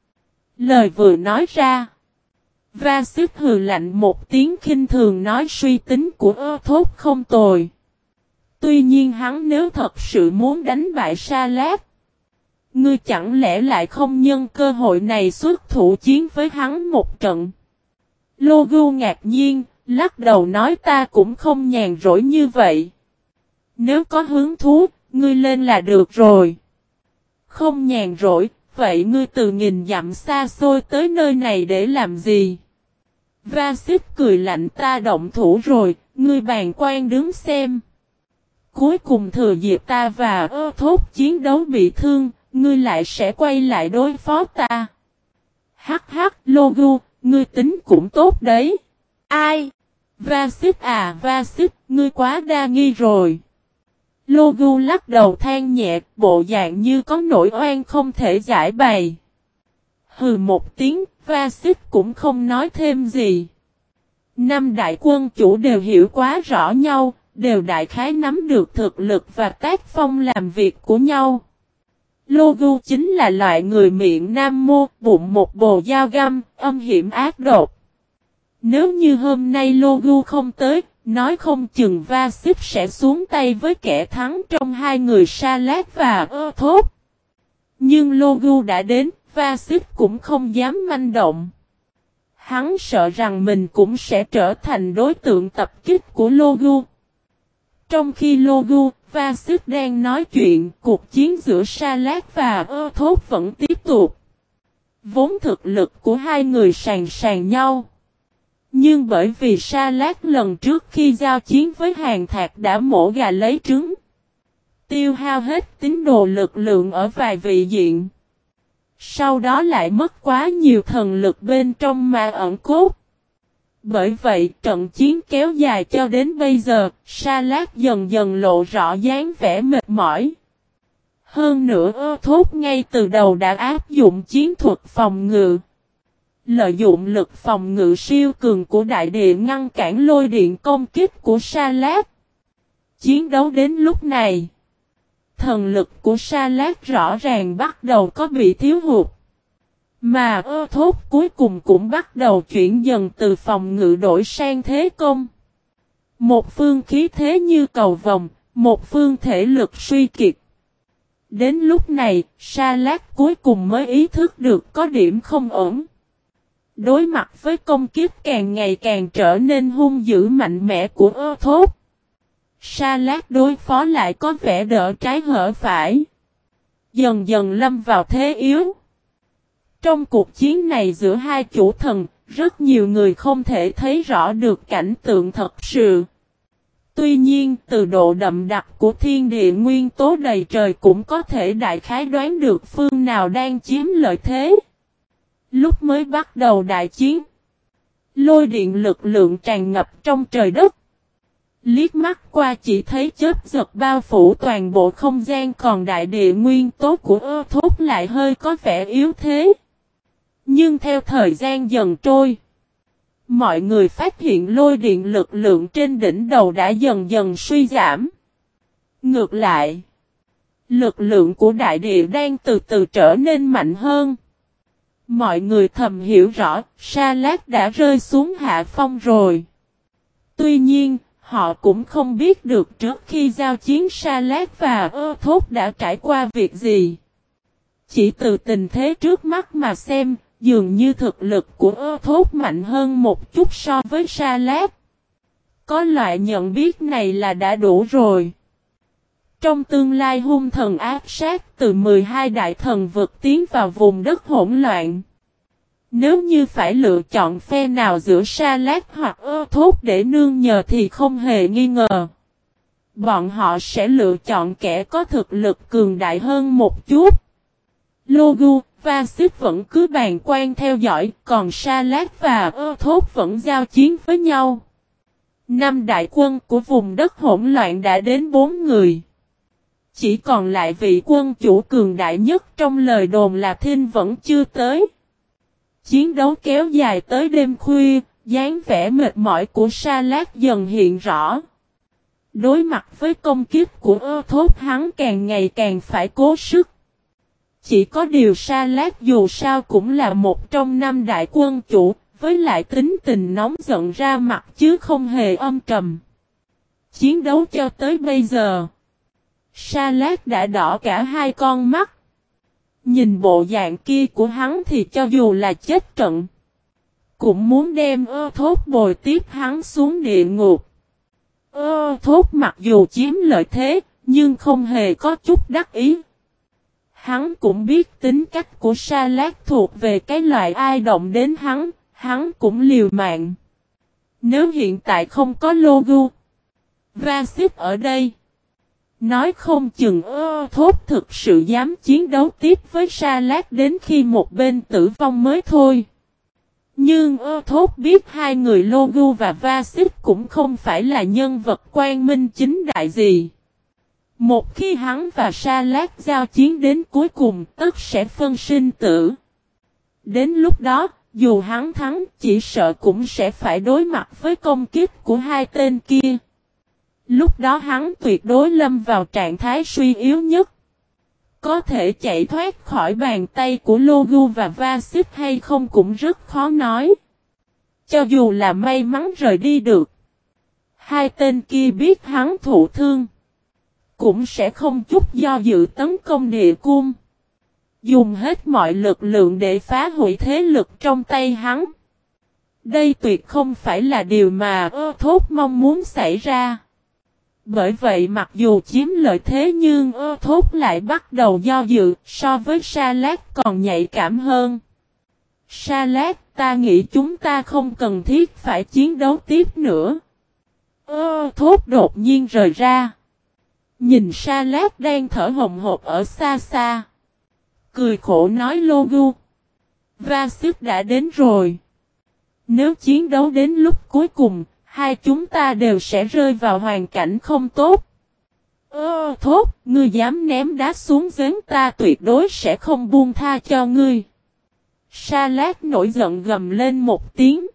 Lời vừa nói ra. Va-xít hừ lạnh một tiếng khinh thường nói suy tính của Thốt không tồi. Tuy nhiên hắn nếu thật sự muốn đánh bại Sa-lát. Ngươi chẳng lẽ lại không nhân cơ hội này xuất thủ chiến với hắn một trận. Logu ngạc nhiên, lắc đầu nói ta cũng không nhàn rỗi như vậy. Nếu có hứng thú, ngươi lên là được rồi. Không nhàn rỗi, vậy ngươi từ nghìn dặm xa xôi tới nơi này để làm gì? Va-xít cười lạnh ta động thủ rồi, ngươi bàng quan đứng xem. Cuối cùng thừa dịp ta và Thốt chiến đấu bị thương, ngươi lại sẽ quay lại đối phó ta. Hắc hắc, Logu, ngươi tính cũng tốt đấy. Ai? Va-xít à Va-xít, ngươi quá đa nghi rồi. Logu lắc đầu than nhẹ, bộ dạng như có nỗi oan không thể giải bày. Hừ một tiếng, Va-xít cũng không nói thêm gì. Năm đại quân chủ đều hiểu quá rõ nhau, đều đại khái nắm được thực lực và tác phong làm việc của nhau. Logu chính là loại người miệng nam mô, bụng một bồ dao găm, âm hiểm ác độc. Nếu như hôm nay Logu không tới, nói không chừng Va-xít sẽ xuống tay với kẻ thắng trong hai người Sa-lát và Thốt. Nhưng Logu đã đến, Va-xít cũng không dám manh động. Hắn sợ rằng mình cũng sẽ trở thành đối tượng tập kích của Logu. Trong khi Logu, Va-xít đang nói chuyện, cuộc chiến giữa Sa-lát và Thốt vẫn tiếp tục. Vốn thực lực của hai người sàn sàn nhau. Nhưng bởi vì Sa-lát lần trước khi giao chiến với Hàn Thạc đã mổ gà lấy trứng. Tiêu hao hết tín đồ lực lượng ở vài vị diện. Sau đó lại mất quá nhiều thần lực bên trong mà ẩn cốt. Bởi vậy trận chiến kéo dài cho đến bây giờ, Sa-lát dần dần lộ rõ dáng vẻ mệt mỏi. Hơn nữa Thốt ngay từ đầu đã áp dụng chiến thuật phòng ngự. Lợi dụng lực phòng ngự siêu cường của đại địa ngăn cản lôi điện công kích của Sa-lát. Chiến đấu đến lúc này, thần lực của Sa-lát rõ ràng bắt đầu có bị thiếu hụt. Mà Thốt cuối cùng cũng bắt đầu chuyển dần từ phòng ngự đổi sang thế công. Một phương khí thế như cầu vồng, một phương thể lực suy kiệt. Đến lúc này, Sa-lát cuối cùng mới ý thức được có điểm không ổn. Đối mặt với công kích càng ngày càng trở nên hung dữ mạnh mẽ của Thốt. Sa-lát đối phó lại có vẻ đỡ trái hở phải. Dần dần lâm vào thế yếu. Trong cuộc chiến này giữa hai chủ thần, rất nhiều người không thể thấy rõ được cảnh tượng thật sự. Tuy nhiên, từ độ đậm đặc của thiên địa nguyên tố đầy trời cũng có thể đại khái đoán được phương nào đang chiếm lợi thế. Lúc mới bắt đầu đại chiến, lôi điện lực lượng tràn ngập trong trời đất. Liếc mắt qua chỉ thấy chớp giật bao phủ toàn bộ không gian, còn đại địa nguyên tố của Thốt lại hơi có vẻ yếu thế. Nhưng theo thời gian dần trôi, mọi người phát hiện lôi điện lực lượng trên đỉnh đầu đã dần dần suy giảm. Ngược lại, lực lượng của đại địa đang từ từ trở nên mạnh hơn. Mọi người thầm hiểu rõ, Sa-lát đã rơi xuống hạ phong rồi. Tuy nhiên, họ cũng không biết được trước khi giao chiến Sa-lát và Thốt đã trải qua việc gì. Chỉ từ tình thế trước mắt mà xem, dường như thực lực của Thốt mạnh hơn một chút so với Sa-lát. Có loại nhận biết này là đã đủ rồi. Trong tương lai hung thần ác sát từ 12 đại thần vực tiến vào vùng đất hỗn loạn. Nếu như phải lựa chọn phe nào giữa Sa Lát hoặc Ơ Thốt để nương nhờ thì không hề nghi ngờ. Bọn họ sẽ lựa chọn kẻ có thực lực cường đại hơn một chút. Logu, Vasit vẫn cứ bàn quan theo dõi, còn Sa Lát và Ơ Thốt vẫn giao chiến với nhau. 5 đại quân của vùng đất hỗn loạn đã đến 4 người. Chỉ còn lại vị quân chủ cường đại nhất trong lời đồn là Thinh vẫn chưa tới. Chiến đấu kéo dài tới đêm khuya, dáng vẻ mệt mỏi của Sa Lát dần hiện rõ. Đối mặt với công kích của Ơ Thốt hắn càng ngày càng phải cố sức. Chỉ có điều Sa Lát dù sao cũng là một trong 5 đại quân chủ, với lại tính tình nóng giận ra mặt chứ không hề âm trầm. Chiến đấu cho tới bây giờ, Sa Lát đã đỏ cả hai con mắt. Nhìn bộ dạng kia của hắn thì cho dù là chết trận, cũng muốn đem Ơ Thốt bồi tiếp hắn xuống địa ngục. Ơ Thốt mặc dù chiếm lợi thế, nhưng không hề có chút đắc ý. Hắn cũng biết tính cách của Sa Lát thuộc về cái loại ai động đến hắn cũng liều mạng. Nếu hiện tại không có Logu, Vasit ở đây, nói không chừng Ơ Thốt thực sự dám chiến đấu tiếp với Sa Lát đến khi một bên tử vong mới thôi. Nhưng Ơ Thốt biết hai người Logu và Vasit cũng không phải là nhân vật quang minh chính đại gì. Một khi hắn và Sa Lát giao chiến đến cuối cùng tất sẽ phân sinh tử. Đến lúc đó, dù hắn thắng chỉ sợ cũng sẽ phải đối mặt với công kích của hai tên kia. Lúc đó hắn tuyệt đối lâm vào trạng thái suy yếu nhất. Có thể chạy thoát khỏi bàn tay của Logu và Vasit hay không cũng rất khó nói. Cho dù là may mắn rời đi được, hai tên kia biết hắn thụ thương, cũng sẽ không chút do dự tấn công địa cung. Dùng hết mọi lực lượng để phá hủy thế lực trong tay hắn. Đây tuyệt không phải là điều mà Ơ Thốt mong muốn xảy ra. Bởi vậy mặc dù chiếm lợi thế nhưng Ơ Thốt lại bắt đầu do dự, so với Sa Lát còn nhạy cảm hơn. Sa Lát, ta nghĩ chúng ta không cần thiết phải chiến đấu tiếp nữa. Ơ Thốt đột nhiên rời ra. Nhìn Sa Lát đang thở hồng hộc ở xa xa. Cười khổ nói Logu, Vasit đã đến rồi. Nếu chiến đấu đến lúc cuối cùng, hai chúng ta đều sẽ rơi vào hoàn cảnh không tốt. Thốt, ngươi dám ném đá xuống giếng ta tuyệt đối sẽ không buông tha cho ngươi. Sa Lát nổi giận gầm lên một tiếng.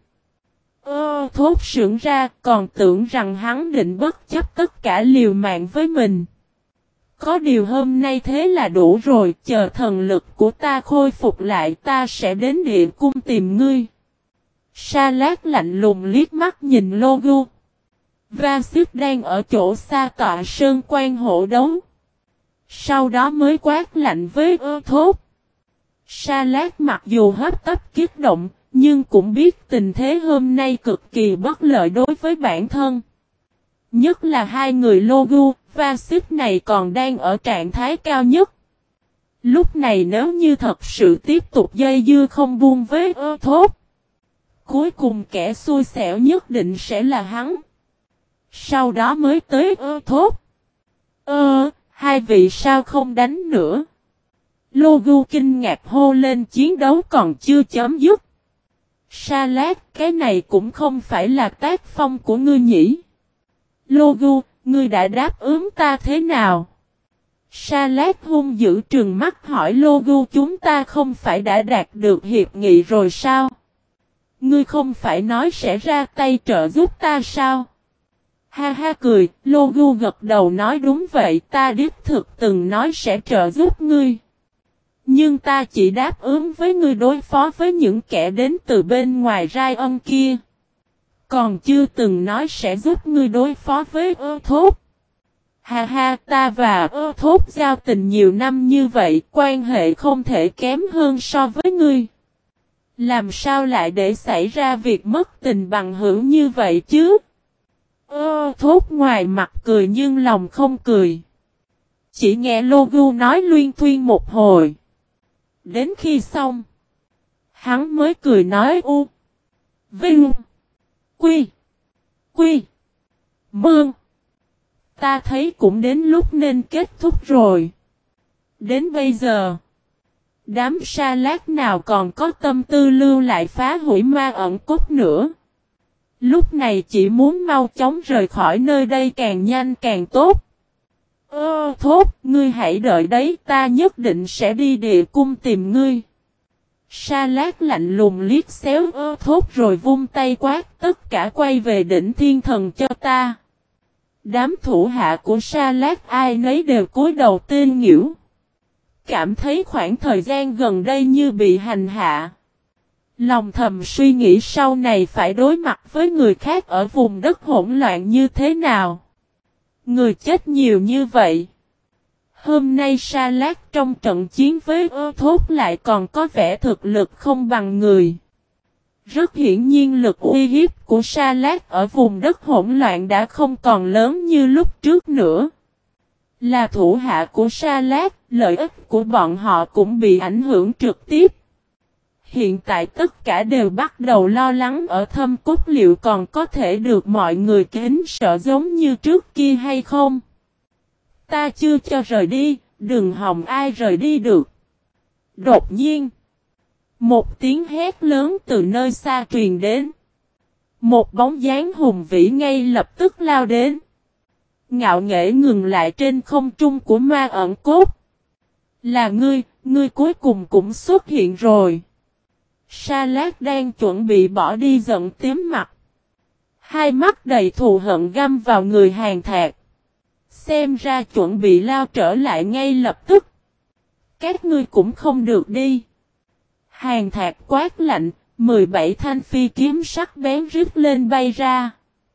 Thốt sững ra, còn tưởng rằng hắn định bất chấp tất cả liều mạng với mình. Có điều hôm nay thế là đủ rồi, chờ thần lực của ta khôi phục lại ta sẽ đến địa cung tìm ngươi. Sa Lát lạnh lùng liếc mắt nhìn Logu. Vasit đang ở chỗ xa tọa sơn quan hộ đấu. Sau đó mới quát lạnh với Ơ Thốt. Sa Lát mặc dù hấp tấp kích động, nhưng cũng biết tình thế hôm nay cực kỳ bất lợi đối với bản thân. Nhất là hai người Logu, Vasit này còn đang ở trạng thái cao nhất. Lúc này nếu như thật sự tiếp tục dây dưa không buông với Ơ Thốt, cuối cùng kẻ xui xẻo nhất định sẽ là hắn. Sau đó mới tới Ơ Thốt. Hai vị sao không đánh nữa? Logu kinh ngạc hô lên, chiến đấu còn chưa chấm dứt. Sa Lát, cái này cũng không phải là tác phong của ngươi nhỉ? Logu, ngươi đã đáp ứng ta thế nào? Sa Lát hung dữ trừng mắt hỏi Logu, chúng ta không phải đã đạt được hiệp nghị rồi sao? Ngươi không phải nói sẽ ra tay trợ giúp ta sao? Ha ha cười, Logu gật đầu nói đúng vậy, ta đích thực từng nói sẽ trợ giúp ngươi. Nhưng ta chỉ đáp ứng với ngươi đối phó với những kẻ đến từ bên ngoài Ryan kia. Còn chưa từng nói sẽ giúp ngươi đối phó với Ơ Thốt. Ha ha, ta và Ơ Thốt giao tình nhiều năm như vậy, quan hệ không thể kém hơn so với ngươi. Làm sao lại để xảy ra việc mất tình bằng hữu như vậy chứ? Thốt ngoài mặt cười nhưng lòng không cười. Chỉ nghe Logu nói luyên thuyên một hồi. Đến khi xong, hắn mới cười nói u. Vinh. Quy. Quy. Mương. Ta thấy cũng đến lúc nên kết thúc rồi. Đến bây giờ, đám sa lát nào còn có tâm tư lưu lại phá hủy ma ẩn cốt nữa. Lúc này chỉ muốn mau chóng rời khỏi nơi đây càng nhanh càng tốt. Thốt, ngươi hãy đợi đấy, ta nhất định sẽ đi địa cung tìm ngươi. Sa lát lạnh lùng liếc xéo Thốt rồi vung tay quát, tất cả quay về đỉnh thiên thần cho ta. Đám thủ hạ của Sa lát ai nấy đều cúi đầu tin nghỉu. Cảm thấy khoảng thời gian gần đây như bị hành hạ. Lòng thầm suy nghĩ sau này phải đối mặt với người khác ở vùng đất hỗn loạn như thế nào. Người chết nhiều như vậy. Hôm nay Sa lát trong trận chiến với Thốt lại còn có vẻ thực lực không bằng người. Rất hiển nhiên lực uy hiếp của Sa lát ở vùng đất hỗn loạn đã không còn lớn như lúc trước nữa. Là thủ hạ của Sa lát, lợi ích của bọn họ cũng bị ảnh hưởng trực tiếp. Hiện tại tất cả đều bắt đầu lo lắng ở Thâm Cốt liệu còn có thể được mọi người kính sợ giống như trước kia hay không. Ta chưa cho rời đi, đừng hòng ai rời đi được. Đột nhiên, một tiếng hét lớn từ nơi xa truyền đến. Một bóng dáng hùng vĩ ngay lập tức lao đến. Ngạo nghễ ngừng lại trên không trung của ma ẩn cốt. Là ngươi cuối cùng cũng xuất hiện rồi. Sa lát đang chuẩn bị bỏ đi giận tím mặt. Hai mắt đầy thù hận găm vào người Hàn Thạc. Xem ra chuẩn bị lao trở lại ngay lập tức. Các ngươi cũng không được đi. Hàn Thạc quát lạnh, 17 thanh phi kiếm sắc bén rít lên bay ra.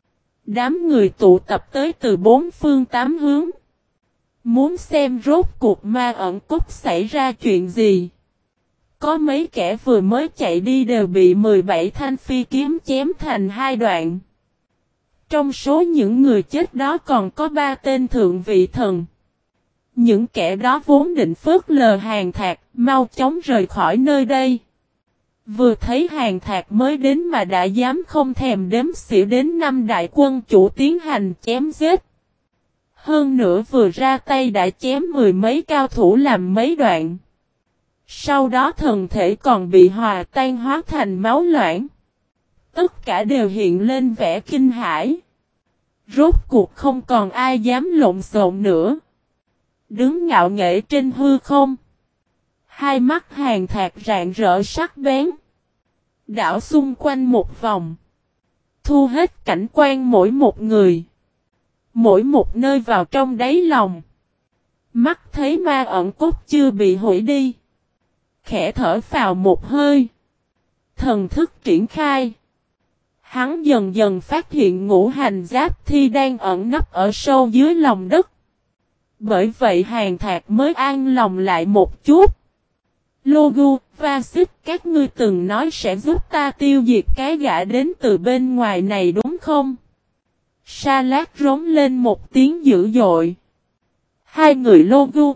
Đám người tụ tập tới từ bốn phương tám hướng. Muốn xem rốt cuộc ma ẩn cốt xảy ra chuyện gì. Có mấy kẻ vừa mới chạy đi đều bị 17 thanh phi kiếm chém thành hai đoạn. Trong số những người chết đó còn có 3 tên thượng vị thần. Những kẻ đó vốn định phớt lờ Hàn Thạc, mau chóng rời khỏi nơi đây. Vừa thấy Hàn Thạc mới đến mà đã dám không thèm đếm xỉa đến 5 đại quân chủ tiến hành chém giết. Hơn nữa vừa ra tay đã chém 10 mấy cao thủ làm mấy đoạn. Sau đó thần thể còn bị hòa tan hóa thành máu loãng. Tất cả đều hiện lên vẻ kinh hãi. Rốt cuộc không còn ai dám lộn xộn nữa. Đứng ngạo nghễ trên hư không. Hai mắt Hàn Thạc rạng rỡ sắc bén. Đảo xung quanh một vòng. Thu hết cảnh quan mỗi một người. Mỗi một nơi vào trong đáy lòng. Mắt thấy ma ẩn cốt chưa bị hủy đi. Khẽ thở phào một hơi. Thần thức triển khai. Hắn dần dần phát hiện ngũ hành giáp thi đang ẩn nấp ở sâu dưới lòng đất. Bởi vậy Hàn Thạc mới an lòng lại một chút. Logu, Vasit, các ngươi từng nói sẽ giúp ta tiêu diệt cái gã đến từ bên ngoài này đúng không? Sa lát rống lên một tiếng dữ dội. Hai người Logu,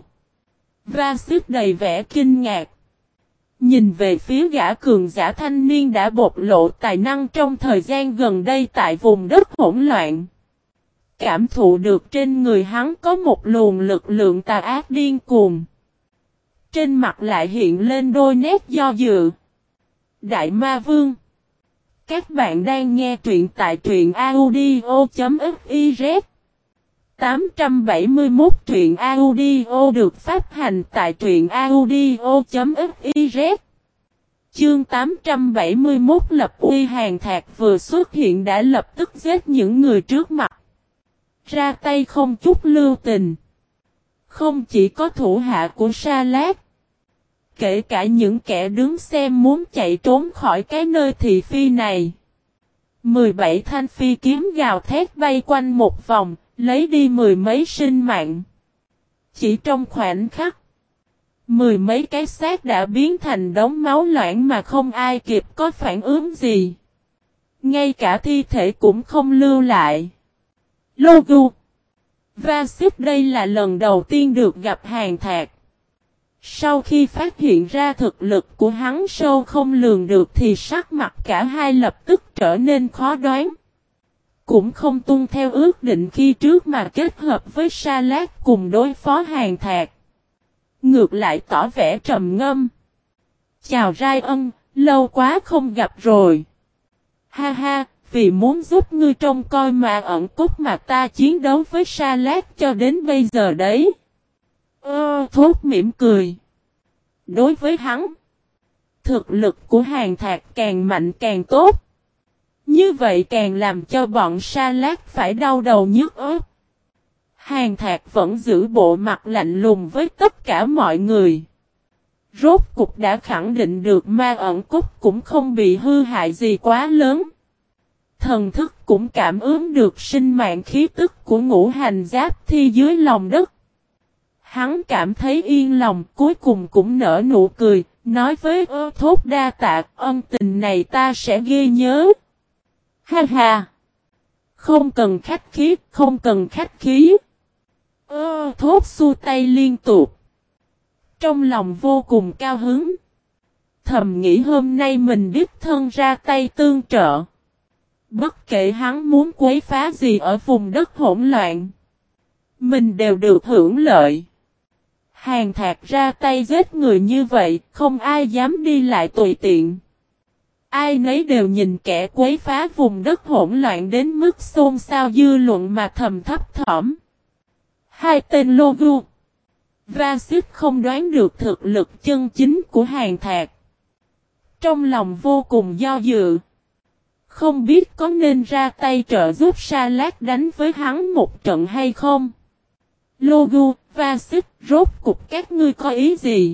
Vasit đầy vẻ kinh ngạc. Nhìn về phía gã cường giả thanh niên đã bộc lộ tài năng trong thời gian gần đây tại vùng đất hỗn loạn. Cảm thụ được trên người hắn có một luồng lực lượng tà ác điên cuồng. Trên mặt lại hiện lên đôi nét do dự. Đại Ma Vương. Các bạn đang nghe truyện tại truyện audio.fiz 871 truyện audio được phát hành tại truyện audio.fiz. Chương 871 lập uy. Hàn Thạc vừa xuất hiện đã lập tức giết những người trước mặt. Ra tay không chút lưu tình. Không chỉ có thủ hạ của Sa lát. Kể cả những kẻ đứng xem muốn chạy trốn khỏi cái nơi thị phi này. 17 thanh phi kiếm gào thét bay quanh một vòng, lấy đi 10 mấy sinh mạng. Chỉ trong khoảnh khắc, 10 mấy cái xác đã biến thành đống máu loãng mà không ai kịp có phản ứng gì. Ngay cả thi thể cũng không lưu lại. Logo. Va Xích đây là lần đầu tiên được gặp Hàn Thạc. Sau khi phát hiện ra thực lực của hắn sâu không lường được thì sắc mặt cả hai lập tức trở nên khó đoán. Cũng không tuân theo ước định khi trước mà kết hợp với Sa Lát cùng đối phó Hàn Thạc. Ngược lại tỏ vẻ trầm ngâm. Chào Rai Ân, lâu quá không gặp rồi. Ha ha, vì muốn giúp ngươi trông coi mà ẩn cốt mà ta chiến đấu với Sa Lát cho đến bây giờ đấy. Thốt mỉm cười. Đối với hắn, thực lực của Hàn Thạc càng mạnh càng tốt. Như vậy càng làm cho bọn Sa Lát phải đau đầu nhức óc. Hàn Thạc vẫn giữ bộ mặt lạnh lùng với tất cả mọi người. Rốt cục đã khẳng định được ma ẩn cốt cũng không bị hư hại gì quá lớn. Thần thức cũng cảm ứng được sinh mạng khí tức của ngũ hành giáp thi dưới lòng đất. Hắn cảm thấy yên lòng, cuối cùng cũng nở nụ cười, nói với Thốt đa tạ, ân tình này ta sẽ ghi nhớ. Ha ha! Không cần khách khí, không cần khách khí. Thốt xua tay liên tục. Trong lòng vô cùng cao hứng. Thầm nghĩ hôm nay mình đích thân ra tay tương trợ. Bất kể hắn muốn quấy phá gì ở vùng đất hỗn loạn, mình đều được hưởng lợi. Hàn Thạc ra tay giết người như vậy, không ai dám đi lại tùy tiện. Ai nấy đều nhìn kẻ quấy phá vùng đất hỗn loạn đến mức xôn xao dư luận mà thầm thấp thỏm. Hai tên Logo. Va Xích không đoán được thực lực chân chính của Hàn Thạc. Trong lòng vô cùng do dự. Không biết có nên ra tay trợ giúp Sa Lát đánh với hắn một trận hay không? Logo, Va Xích, rốt cục các ngươi có ý gì?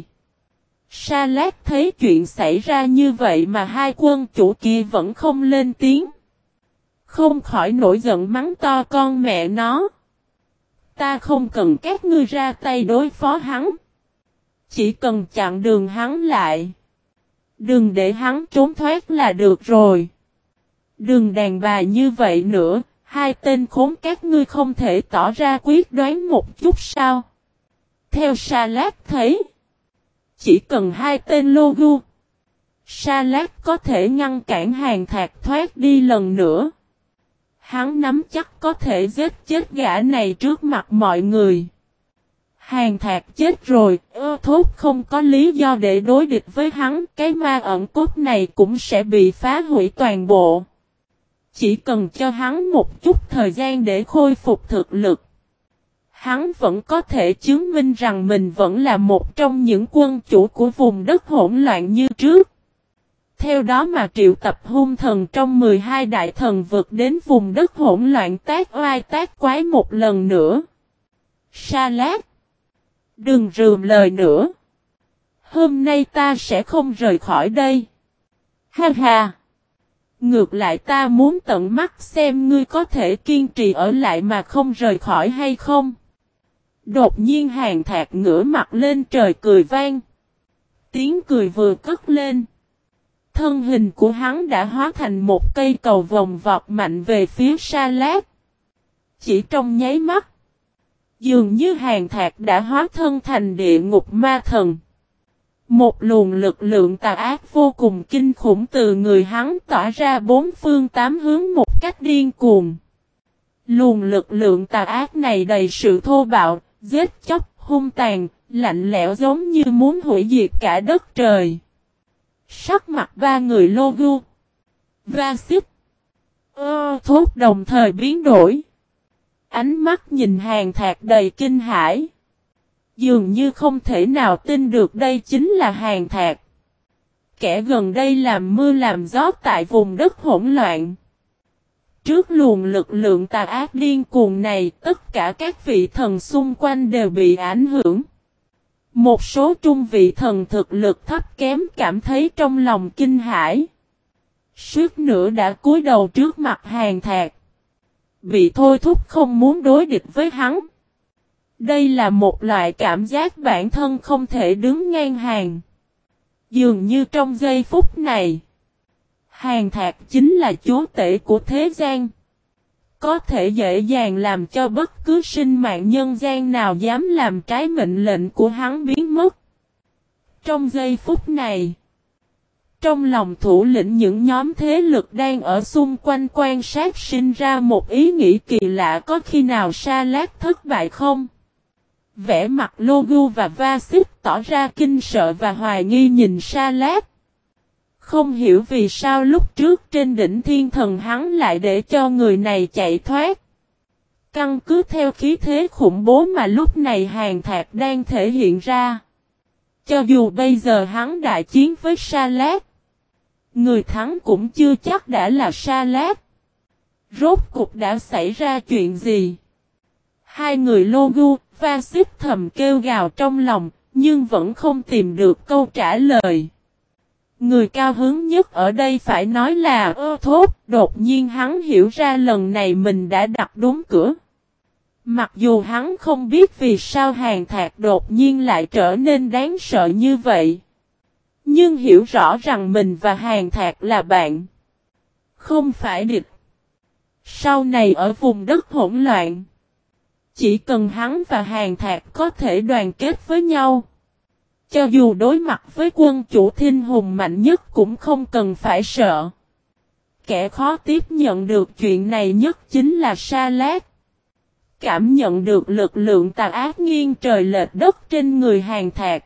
Sa Lát thấy chuyện xảy ra như vậy mà hai quân chủ kia vẫn không lên tiếng. Không khỏi nổi giận mắng to con mẹ nó. Ta không cần các ngươi ra tay đối phó hắn. Chỉ cần chặn đường hắn lại. Đừng để hắn trốn thoát là được rồi. Đừng đàn bà như vậy nữa, hai tên khốn các ngươi không thể tỏ ra quyết đoán một chút sao? Theo Sa Lát thấy, chỉ cần hai tên Logo, Sa Lát có thể ngăn cản Hàn Thạc thoát đi lần nữa. Hắn nắm chắc có thể giết chết gã này trước mặt mọi người. Hàn Thạc chết rồi, Thốt không có lý do để đối địch với hắn, cái ma ẩn cốt này cũng sẽ bị phá hủy toàn bộ. Chỉ cần cho hắn một chút thời gian để khôi phục thực lực. Hắn vẫn có thể chứng minh rằng mình vẫn là một trong những quân chủ của vùng đất hỗn loạn như trước. Theo đó mà triệu tập hung thần trong 12 đại thần vực đến vùng đất hỗn loạn tác oai tác quái một lần nữa. Sa Lát, đừng rườm lời nữa. Hôm nay ta sẽ không rời khỏi đây. Ha ha! Ngược lại ta muốn tận mắt xem ngươi có thể kiên trì ở lại mà không rời khỏi hay không. Đột nhiên Hàn Thạc ngửa mặt lên trời cười vang. Tiếng cười vừa cất lên. Thân hình của hắn đã hóa thành một cây cầu vòng vọt mạnh về phía Sa Lát. Chỉ trong nháy mắt. Dường như Hàn Thạc đã hóa thân thành địa ngục ma thần. Một luồng lực lượng tà ác vô cùng kinh khủng từ người hắn tỏa ra bốn phương tám hướng một cách điên cuồng. Luồng lực lượng tà ác này đầy sự thô bạo, giết chóc, hung tàn, lạnh lẽo giống như muốn hủy diệt cả đất trời. Sắc mặt ba người Logo, Va Xích, Thốt đồng thời biến đổi. Ánh mắt nhìn Hàn Thạc đầy kinh hãi. Dường như không thể nào tin được đây chính là Hàn Thạc. Kẻ gần đây làm mưa làm gió tại vùng đất hỗn loạn. Trước luồng lực lượng tà ác điên cuồng này, tất cả các vị thần xung quanh đều bị ảnh hưởng. Một số trung vị thần thực lực thấp kém cảm thấy trong lòng kinh hãi. Suýt nữa đã cúi đầu trước mặt Hàn Thạc. Bị thôi thúc không muốn đối địch với hắn. Đây là một loại cảm giác bản thân không thể đứng ngang hàng. Dường như trong giây phút này, Hàn Thạc chính là chúa tể của thế gian. có thể dễ dàng làm cho bất cứ sinh mạng nhân gian nào dám làm trái mệnh lệnh của hắn biến mất. Trong giây phút này, trong lòng thủ lĩnh những nhóm thế lực đang ở xung quanh quan sát sinh ra một ý nghĩ kỳ lạ, có khi nào Sa Lát thất bại không? Vẻ mặt Logu và Vasit tỏ ra kinh sợ và hoài nghi nhìn Sa Lát. Không hiểu vì sao lúc trước trên đỉnh thiên thần hắn lại để cho người này chạy thoát. Căn cứ theo khí thế khủng bố mà lúc này Hàn Thạc đang thể hiện ra. Cho dù bây giờ hắn đại chiến với Sa Lát, người thắng cũng chưa chắc đã là Sa Lát. Rốt cuộc đã xảy ra chuyện gì? Hai người Logu, Vasit thầm kêu gào trong lòng, nhưng vẫn không tìm được câu trả lời. Người cao hứng nhất ở đây phải nói là Thốt, đột nhiên hắn hiểu ra lần này mình đã đặt đúng cửa. Mặc dù hắn không biết vì sao Hàn Thạc đột nhiên lại trở nên đáng sợ như vậy. Nhưng hiểu rõ rằng mình và Hàn Thạc là bạn, không phải địch. Sau này ở vùng đất hỗn loạn, chỉ cần hắn và Hàn Thạc có thể đoàn kết với nhau, cho dù đối mặt với quân chủ thiên hùng mạnh nhất cũng không cần phải sợ. Kẻ khó tiếp nhận được chuyện này nhất chính là Sa Lát. Cảm nhận được lực lượng tà ác nghiêng trời lệch đất trên người Hàn Thạc,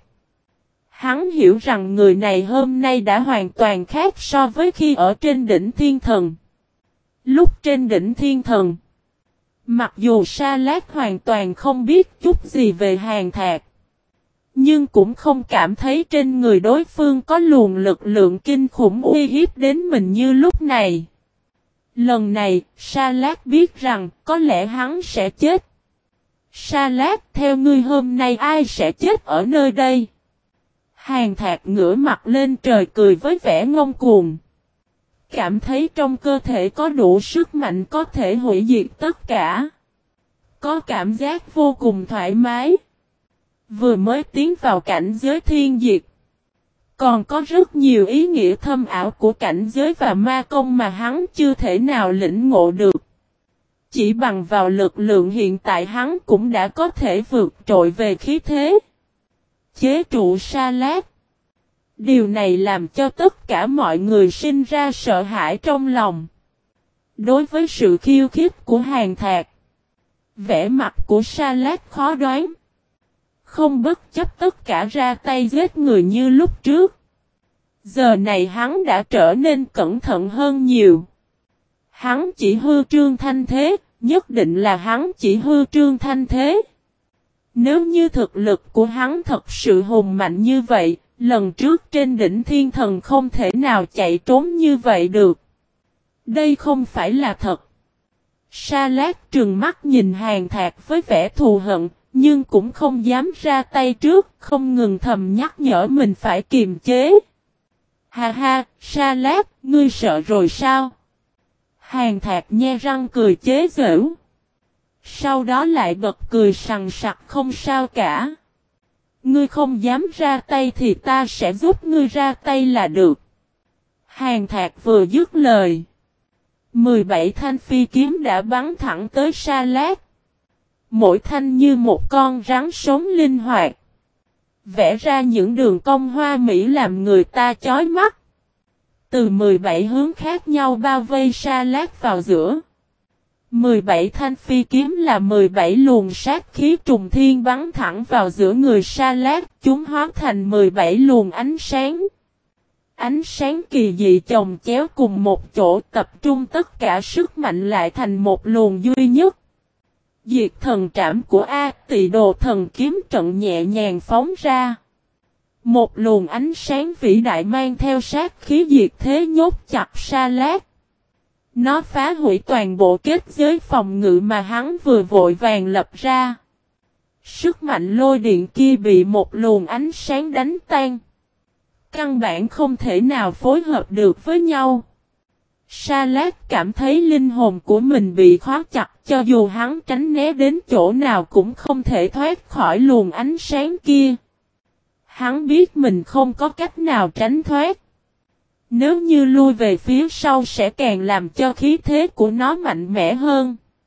hắn hiểu rằng người này hôm nay đã hoàn toàn khác so với khi ở trên đỉnh thiên thần. Lúc trên đỉnh thiên thần, mặc dù Sa Lát hoàn toàn không biết chút gì về Hàn Thạc, nhưng cũng không cảm thấy trên người đối phương có luồng lực lượng kinh khủng uy hiếp đến mình như lúc này. Lần này, Sa Lát biết rằng có lẽ hắn sẽ chết. Sa Lát, theo ngươi hôm nay ai sẽ chết ở nơi đây? Hàn Thạc ngửa mặt lên trời cười với vẻ ngông cuồng. Cảm thấy trong cơ thể có đủ sức mạnh có thể hủy diệt tất cả. Có cảm giác vô cùng thoải mái. Vừa mới tiến vào cảnh giới thiên diệt, còn có rất nhiều ý nghĩa thâm ảo của cảnh giới và ma công mà hắn chưa thể nào lĩnh ngộ được. Chỉ bằng vào lực lượng hiện tại hắn cũng đã có thể vượt trội về khí thế, chế trụ Sa Lát. Điều này làm cho tất cả mọi người sinh ra sợ hãi trong lòng. Đối với sự khiêu khích của Hàn Thạc, vẻ mặt của Sa Lát khó đoán. Không bất chấp tất cả ra tay giết người như lúc trước. Giờ này hắn đã trở nên cẩn thận hơn nhiều. Hắn chỉ hư trương thanh thế, nhất định là hắn chỉ hư trương thanh thế. Nếu như thực lực của hắn thật sự hùng mạnh như vậy, lần trước trên đỉnh thiên thần không thể nào chạy trốn như vậy được. Đây không phải là thật. Sa Lát trừng mắt nhìn Hàn Thạc với vẻ thù hận, nhưng cũng không dám ra tay trước, không ngừng thầm nhắc nhở mình phải kiềm chế. Ha ha, Sa Lát, ngươi sợ rồi sao? Hàn Thạc nhe răng cười chế giễu. Sau đó lại bật cười sằng sặc, không sao cả. Ngươi không dám ra tay thì ta sẽ giúp ngươi ra tay là được. Hàn Thạc vừa dứt lời, 17 thanh phi kiếm đã bắn thẳng tới Sa Lát. Mỗi thanh như một con rắn sống linh hoạt, vẽ ra những đường cong hoa mỹ làm người ta chói mắt. Từ 17 hướng khác nhau bao vây Sa Lát vào giữa. 17 thanh phi kiếm là 17 luồng sát khí trùng thiên bắn thẳng vào giữa người Sa Lát, chúng hóa thành 17 luồng ánh sáng. Ánh sáng kỳ dị chồng chéo cùng một chỗ, tập trung tất cả sức mạnh lại thành một luồng duy nhất. Diệt thần trảm của A Tỳ Đồ thần kiếm trận nhẹ nhàng phóng ra. Một luồng ánh sáng vĩ đại mang theo sát khí diệt thế nhốt chặt Sa Lát. Nó phá hủy toàn bộ kết giới phòng ngự mà hắn vừa vội vàng lập ra. Sức mạnh lôi điện kia bị một luồng ánh sáng đánh tan. Căn bản không thể nào phối hợp được với nhau. Sa Lát cảm thấy linh hồn của mình bị khóa chặt, cho dù hắn tránh né đến chỗ nào cũng không thể thoát khỏi luồng ánh sáng kia. Hắn biết mình không có cách nào tránh thoát. Nếu như lui về phía sau sẽ càng làm cho khí thế của nó mạnh mẽ hơn.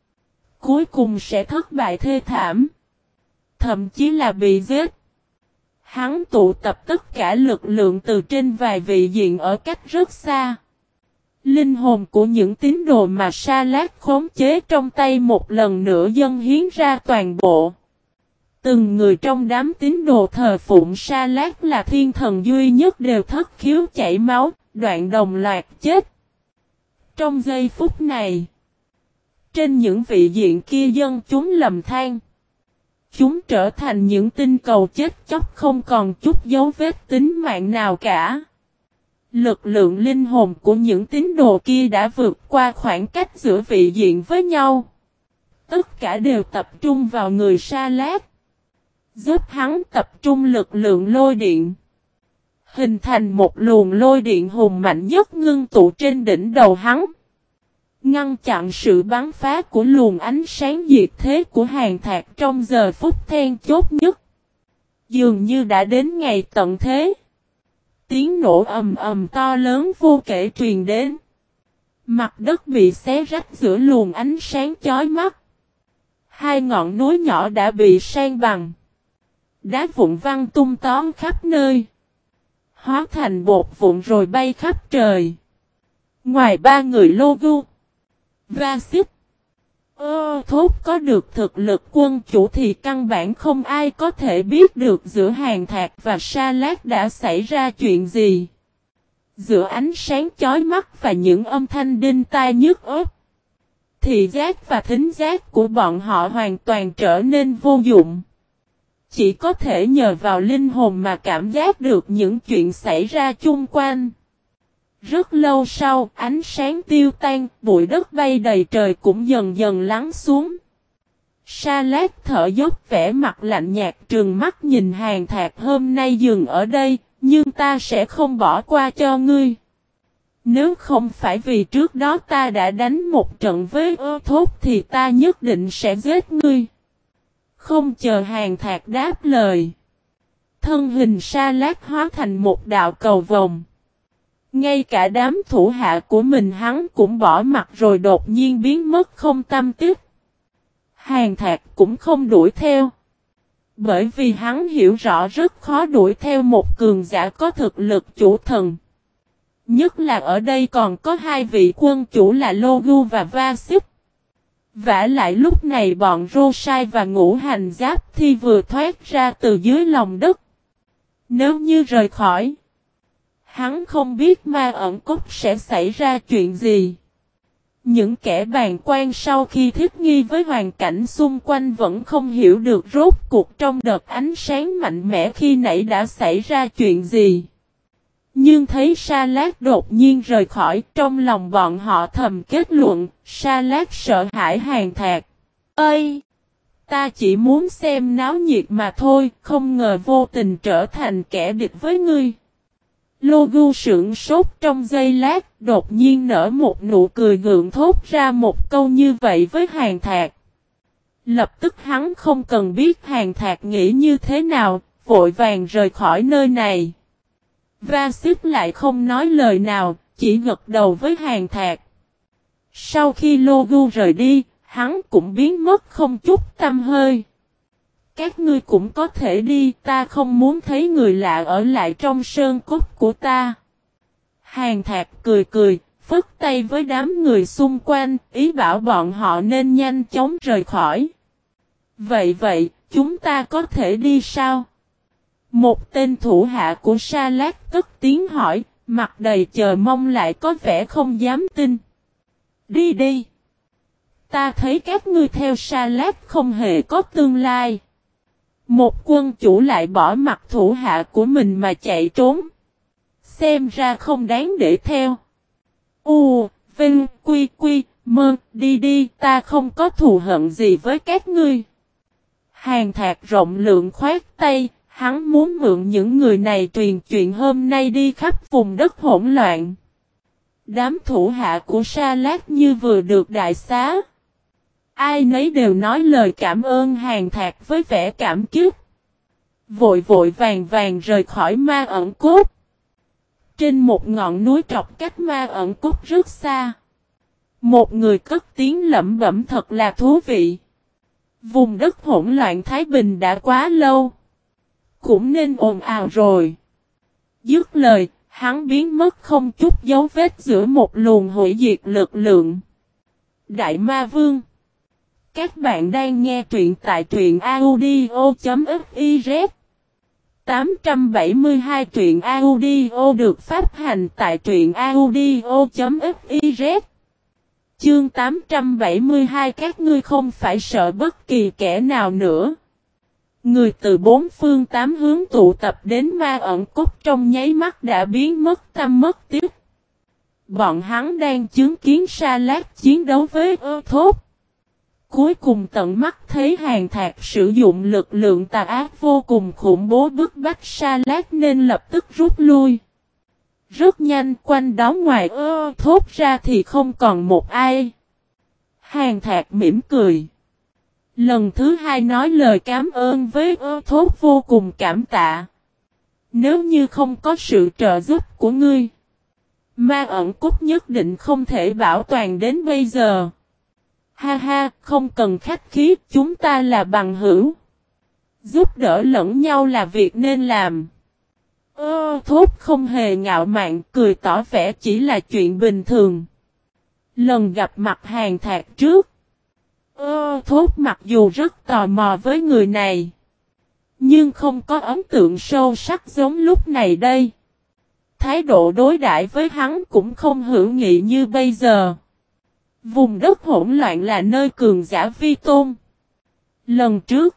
cuối cùng sẽ thất bại thê thảm. Thậm chí là bị giết. Hắn tụ tập tất cả lực lượng từ trên vài vị diện ở cách rất xa. Linh hồn của những tín đồ mà Sa Lát khống chế trong tay một lần nữa dâng hiến ra toàn bộ. Từng người trong đám tín đồ thờ phụng Sa Lát là thiên thần duy nhất đều thất khiếu chảy máu, đoạn đồng loạt chết. Trong giây phút này, trên những vị diện kia dân chúng lầm than. Chúng trở thành những tinh cầu chết chóc không còn chút dấu vết tính mạng nào cả. Lực lượng linh hồn của những tín đồ kia đã vượt qua khoảng cách giữa vị diện với nhau. Tất cả đều tập trung vào người Sa Lát. Giúp hắn tập trung lực lượng lôi điện. Hình thành một luồng lôi điện hùng mạnh nhất ngưng tụ trên đỉnh đầu hắn. Ngăn chặn sự bắn phá của luồng ánh sáng diệt thế của Hàn Thạc trong giờ phút then chốt nhất. Dường như đã đến ngày tận thế. Tiếng nổ ầm ầm to lớn vô kể truyền đến. Mặt đất bị xé rách giữa luồng ánh sáng chói mắt. Hai ngọn núi nhỏ đã bị san bằng. Đá vụn văng tung tóm khắp nơi. Hóa thành bột vụn rồi bay khắp trời. Ngoài ba người Logu, Vasit, Thốt có được thực lực quân chủ thì căn bản không ai có thể biết được giữa Hàn Thạc và Sa Lát đã xảy ra chuyện gì. Giữa ánh sáng chói mắt và những âm thanh đinh tai nhức óc, thị giác và thính giác của bọn họ hoàn toàn trở nên vô dụng. Chỉ có thể nhờ vào linh hồn mà cảm giác được những chuyện xảy ra chung quanh. Rất lâu sau, ánh sáng tiêu tan, bụi đất bay đầy trời cũng dần dần lắng xuống. Sa Lát thở dốc vẻ mặt lạnh nhạt trừng mắt nhìn Hàn Thạc hôm nay dừng ở đây, nhưng ta sẽ không bỏ qua cho ngươi. Nếu không phải vì trước đó ta đã đánh một trận với Thốt thì ta nhất định sẽ giết ngươi. Không chờ Hàn Thạc đáp lời. Thân hình Sa Lát hóa thành một đạo cầu vồng. Ngay cả đám thủ hạ của mình hắn cũng bỏ mặt rồi đột nhiên biến mất không tăm tích. Hàn Thạc cũng không đuổi theo. Bởi vì hắn hiểu rõ rất khó đuổi theo một cường giả có thực lực chủ thần. Nhất là ở đây còn có hai vị quân chủ là Logu và Vasit. Vả lại lúc này bọn Rosai và Ngũ Hành Giáp Thi vừa thoát ra từ dưới lòng đất. Nếu như rời khỏi, hắn không biết ma ẩn cốc sẽ xảy ra chuyện gì. Những kẻ bàng quan sau khi thích nghi với hoàn cảnh xung quanh vẫn không hiểu được rốt cuộc trong đợt ánh sáng mạnh mẽ khi nãy đã xảy ra chuyện gì. Nhưng thấy Sa Lát đột nhiên rời khỏi, trong lòng bọn họ thầm kết luận, Sa Lát sợ hãi Hàn Thạc. Ơi! Ta chỉ muốn xem náo nhiệt mà thôi, không ngờ vô tình trở thành kẻ địch với ngươi. Logu sững sốt trong giây lát, đột nhiên nở một nụ cười gượng thốt ra một câu như vậy với Hàn Thạc. Lập tức hắn không cần biết Hàn Thạc nghĩ như thế nào, vội vàng rời khỏi nơi này. Vasit lại không nói lời nào, chỉ gật đầu với Hàn Thạc. Sau khi Logu rời đi, hắn cũng biến mất không chút tăm hơi. Các ngươi cũng có thể đi, ta không muốn thấy người lạ ở lại trong sơn cốt của ta. Hàn Thạc cười cười, phất tay với đám người xung quanh, ý bảo bọn họ nên nhanh chóng rời khỏi. Vậy, chúng ta có thể đi sao? Một tên thủ hạ của Sa Lát cất tiếng hỏi, mặt đầy chờ mong lại có vẻ không dám tin. Đi đi. Ta thấy các ngươi theo Sa Lát không hề có tương lai. Một quân chủ lại bỏ mặt thủ hạ của mình mà chạy trốn. Xem ra không đáng để theo. Vinh, Quy, Mơ, đi, ta không có thù hận gì với các ngươi. Hàn Thạc rộng lượng khoát tay, hắn muốn mượn những người này truyền chuyện hôm nay đi khắp vùng đất hỗn loạn. Đám thủ hạ của Sa Lát như vừa được đại xá. Ai nấy đều nói lời cảm ơn Hàn Thạc với vẻ cảm kích. Vội vàng rời khỏi ma ẩn cốt. Trên một ngọn núi trọc cách ma ẩn cốt rất xa. Một người cất tiếng lẩm bẩm thật là thú vị. Vùng đất hỗn loạn Thái Bình đã quá lâu. Cũng nên ồn ào rồi. Dứt lời, hắn biến mất không chút dấu vết giữa một luồng hủy diệt lực lượng. Đại Ma Vương. Các bạn đang nghe truyện tại truyện audio.fiz. 872 truyện audio được phát hành tại truyện audio.fiz. Chương 872 các ngươi không phải sợ bất kỳ kẻ nào nữa. Người từ bốn phương tám hướng tụ tập đến Ma Ẩn Cốc trong nháy mắt đã biến mất tăm mất tích. Bọn hắn đang chứng kiến Sa Lát chiến đấu với Ơ Thốt. Cuối cùng tận mắt thấy Hàn Thạc sử dụng lực lượng tà ác vô cùng khủng bố bức bách Sa Lát nên lập tức rút lui. Rất nhanh quanh đó ngoài Ơ Thốt ra thì không còn một ai. Hàn Thạc mỉm cười. Lần thứ hai nói lời cảm ơn với Ơ Thốt vô cùng cảm tạ. Nếu như không có sự trợ giúp của ngươi, Ma Ẩn Cốc nhất định không thể bảo toàn đến bây giờ. Ha ha, không cần khách khí, chúng ta là bằng hữu. Giúp đỡ lẫn nhau là việc nên làm. Thốt không hề ngạo mạn, cười tỏ vẻ chỉ là chuyện bình thường. Lần gặp mặt Hàn Thạc trước, Thốt mặc dù rất tò mò với người này, nhưng không có ấn tượng sâu sắc giống lúc này đây. Thái độ đối đãi với hắn cũng không hữu nghị như bây giờ. Vùng đất hỗn loạn là nơi cường giả vi tôn. Lần trước,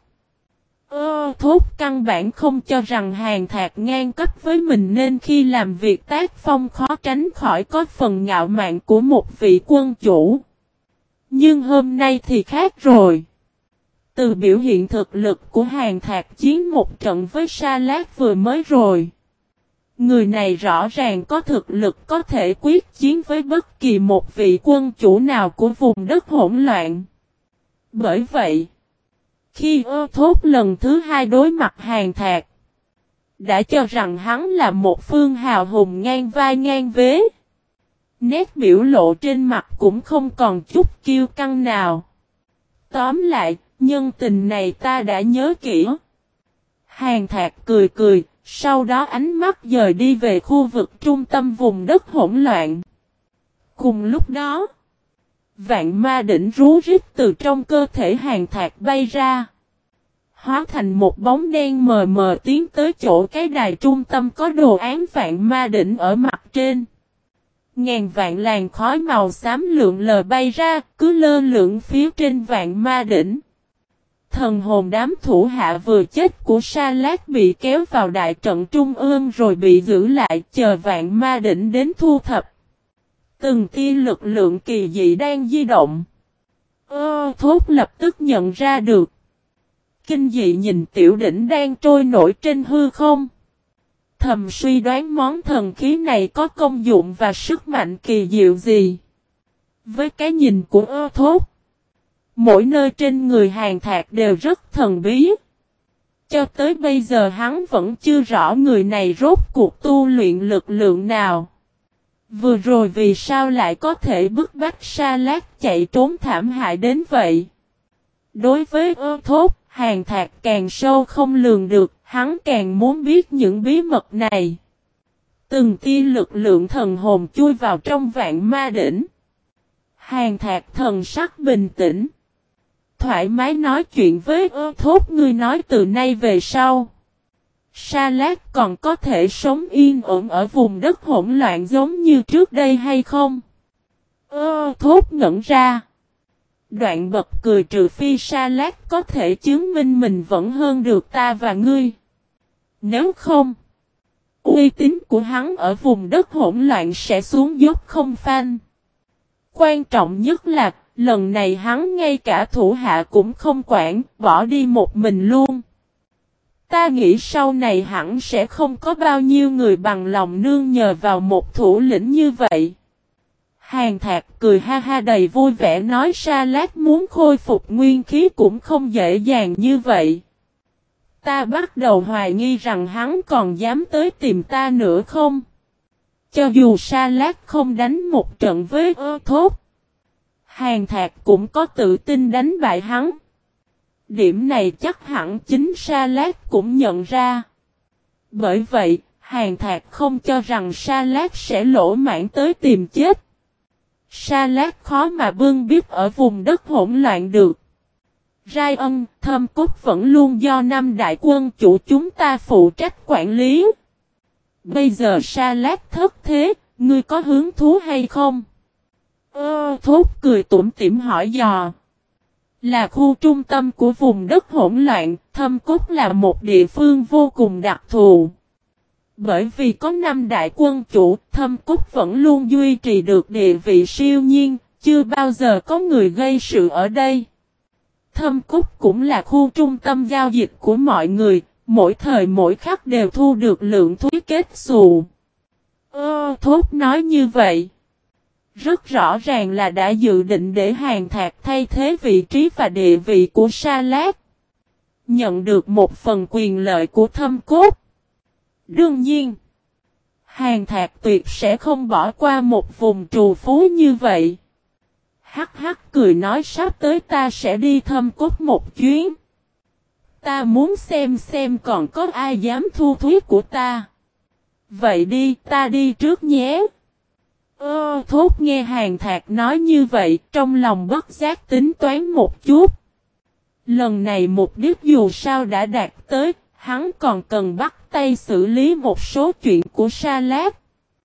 Thốt căn bản không cho rằng Hàn Thạc ngang cấp với mình nên khi làm việc tác phong khó tránh khỏi có phần ngạo mạn của một vị quân chủ. Nhưng hôm nay thì khác rồi. Từ biểu hiện thực lực của Hàn Thạc chiến một trận với Sa Lát vừa mới rồi. Người này rõ ràng có thực lực có thể quyết chiến với bất kỳ một vị quân chủ nào của vùng đất hỗn loạn. Bởi vậy, khi Thốt lần thứ hai đối mặt Hàn Thạc, đã cho rằng hắn là một phương hào hùng ngang vai ngang vế. Nét biểu lộ trên mặt cũng không còn chút kiêu căng nào. Tóm lại, nhân tình này ta đã nhớ kỹ. Hàn Thạc cười cười, sau đó ánh mắt dời đi về khu vực trung tâm vùng đất hỗn loạn. Cùng lúc đó, vạn ma đỉnh rú rít từ trong cơ thể Hàn Thạc bay ra. Hóa thành một bóng đen mờ mờ tiến tới chỗ cái đài trung tâm có đồ án vạn ma đỉnh ở mặt trên. Ngàn vạn làn khói màu xám lượn lờ bay ra, cứ lơ lửng phía trên vạn ma đỉnh. Thần hồn đám thủ hạ vừa chết của Sa Lát bị kéo vào đại trận trung ương rồi bị giữ lại chờ vạn ma đỉnh đến thu thập. Từng tia lực lượng kỳ dị đang di động. Thốt lập tức nhận ra được. Kinh dị nhìn tiểu đỉnh đang trôi nổi trên hư không. Thầm suy đoán món thần khí này có công dụng và sức mạnh kỳ diệu gì. Với cái nhìn của Thốt, mỗi nơi trên người Hàn Thạc đều rất thần bí. Cho tới bây giờ hắn vẫn chưa rõ người này rốt cuộc tu luyện lực lượng nào. Vừa rồi vì sao lại có thể bức bách Sa Lát chạy trốn thảm hại đến vậy. Đối với Thốt, Hàn Thạc càng sâu không lường được, hắn càng muốn biết những bí mật này. Từng tia lực lượng thần hồn chui vào trong vạn ma đỉnh. Hàn Thạc thần sắc bình tĩnh. Thoải mái nói chuyện với Thốt, ngươi nói từ nay về sau. Sa Lát còn có thể sống yên ổn ở vùng đất hỗn loạn giống như trước đây hay không? Thốt ngẩn ra. Đoạn bật cười, trừ phi Sa Lát có thể chứng minh mình vẫn hơn được ta và ngươi. Nếu không, uy tín của hắn ở vùng đất hỗn loạn sẽ xuống dốc không phanh. Quan trọng nhất là, lần này hắn ngay cả thủ hạ cũng không quản, bỏ đi một mình luôn. Ta nghĩ sau này hẳn sẽ không có bao nhiêu người bằng lòng nương nhờ vào một thủ lĩnh như vậy. Hàn Thạc cười ha ha đầy vui vẻ nói Sa Lát muốn khôi phục nguyên khí cũng không dễ dàng như vậy. Ta bắt đầu hoài nghi rằng hắn còn dám tới tìm ta nữa không? Cho dù Sa Lát không đánh một trận với Thốt, Hàn Thạc cũng có tự tin đánh bại hắn. Điểm này chắc hẳn chính Sa Lát cũng nhận ra. Bởi vậy, Hàn Thạc không cho rằng Sa Lát sẽ lỗ mãng tới tìm chết. Sa Lát khó mà bưng biết ở vùng đất hỗn loạn được. Rai Ân, Thâm Cốt vẫn luôn do 5 đại quân chủ chúng ta phụ trách quản lý. Bây giờ Sa Lát thất thế, ngươi có hứng thú hay không? Thốt cười tủm tỉm hỏi dò. Là khu trung tâm của vùng đất hỗn loạn, Thâm Cốt là một địa phương vô cùng đặc thù. Bởi vì có 5 đại quân chủ, Thâm Cốt vẫn luôn duy trì được địa vị siêu nhiên, chưa bao giờ có người gây sự ở đây. Thâm Cốt cũng là khu trung tâm giao dịch của mọi người, mỗi thời mỗi khắc đều thu được lượng thúy kết xù. Thốt nói như vậy. Rất rõ ràng là đã dự định để Hàn Thạc thay thế vị trí và địa vị của Sa Lát. Nhận được một phần quyền lợi của Thâm Cốt. Đương nhiên, Hàn Thạc tuyệt sẽ không bỏ qua một vùng trù phú như vậy. Hắc hắc cười nói sắp tới ta sẽ đi Thâm Cốt một chuyến. Ta muốn xem còn có ai dám thu thuyết của ta. Vậy đi, ta đi trước nhé. Thốt nghe Hàn Thạc nói như vậy, trong lòng bất giác tính toán một chút. Lần này mục đích dù sao đã đạt tới, hắn còn cần bắt tay xử lý một số chuyện của Sa Lát.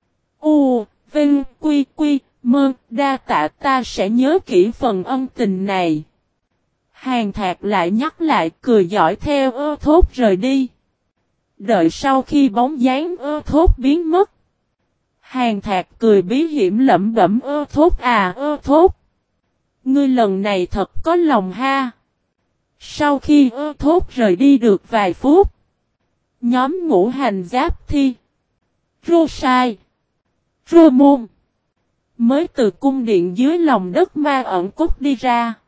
Vinh, Quy, Mơ, đa tạ ta sẽ nhớ kỹ phần ân tình này. Hàn Thạc lại nhắc lại cười giỏi theo Thốt rời đi. Đợi sau khi bóng dáng Thốt biến mất. Hàn Thạc cười bí hiểm lẩm bẩm Thốt à Thốt. Ngươi lần này thật có lòng ha. Sau khi Thốt rời đi được vài phút. Nhóm ngũ hành giáp thi. Rô sai. Rô môn. Mới từ cung điện dưới lòng đất ma ẩn cốt đi ra.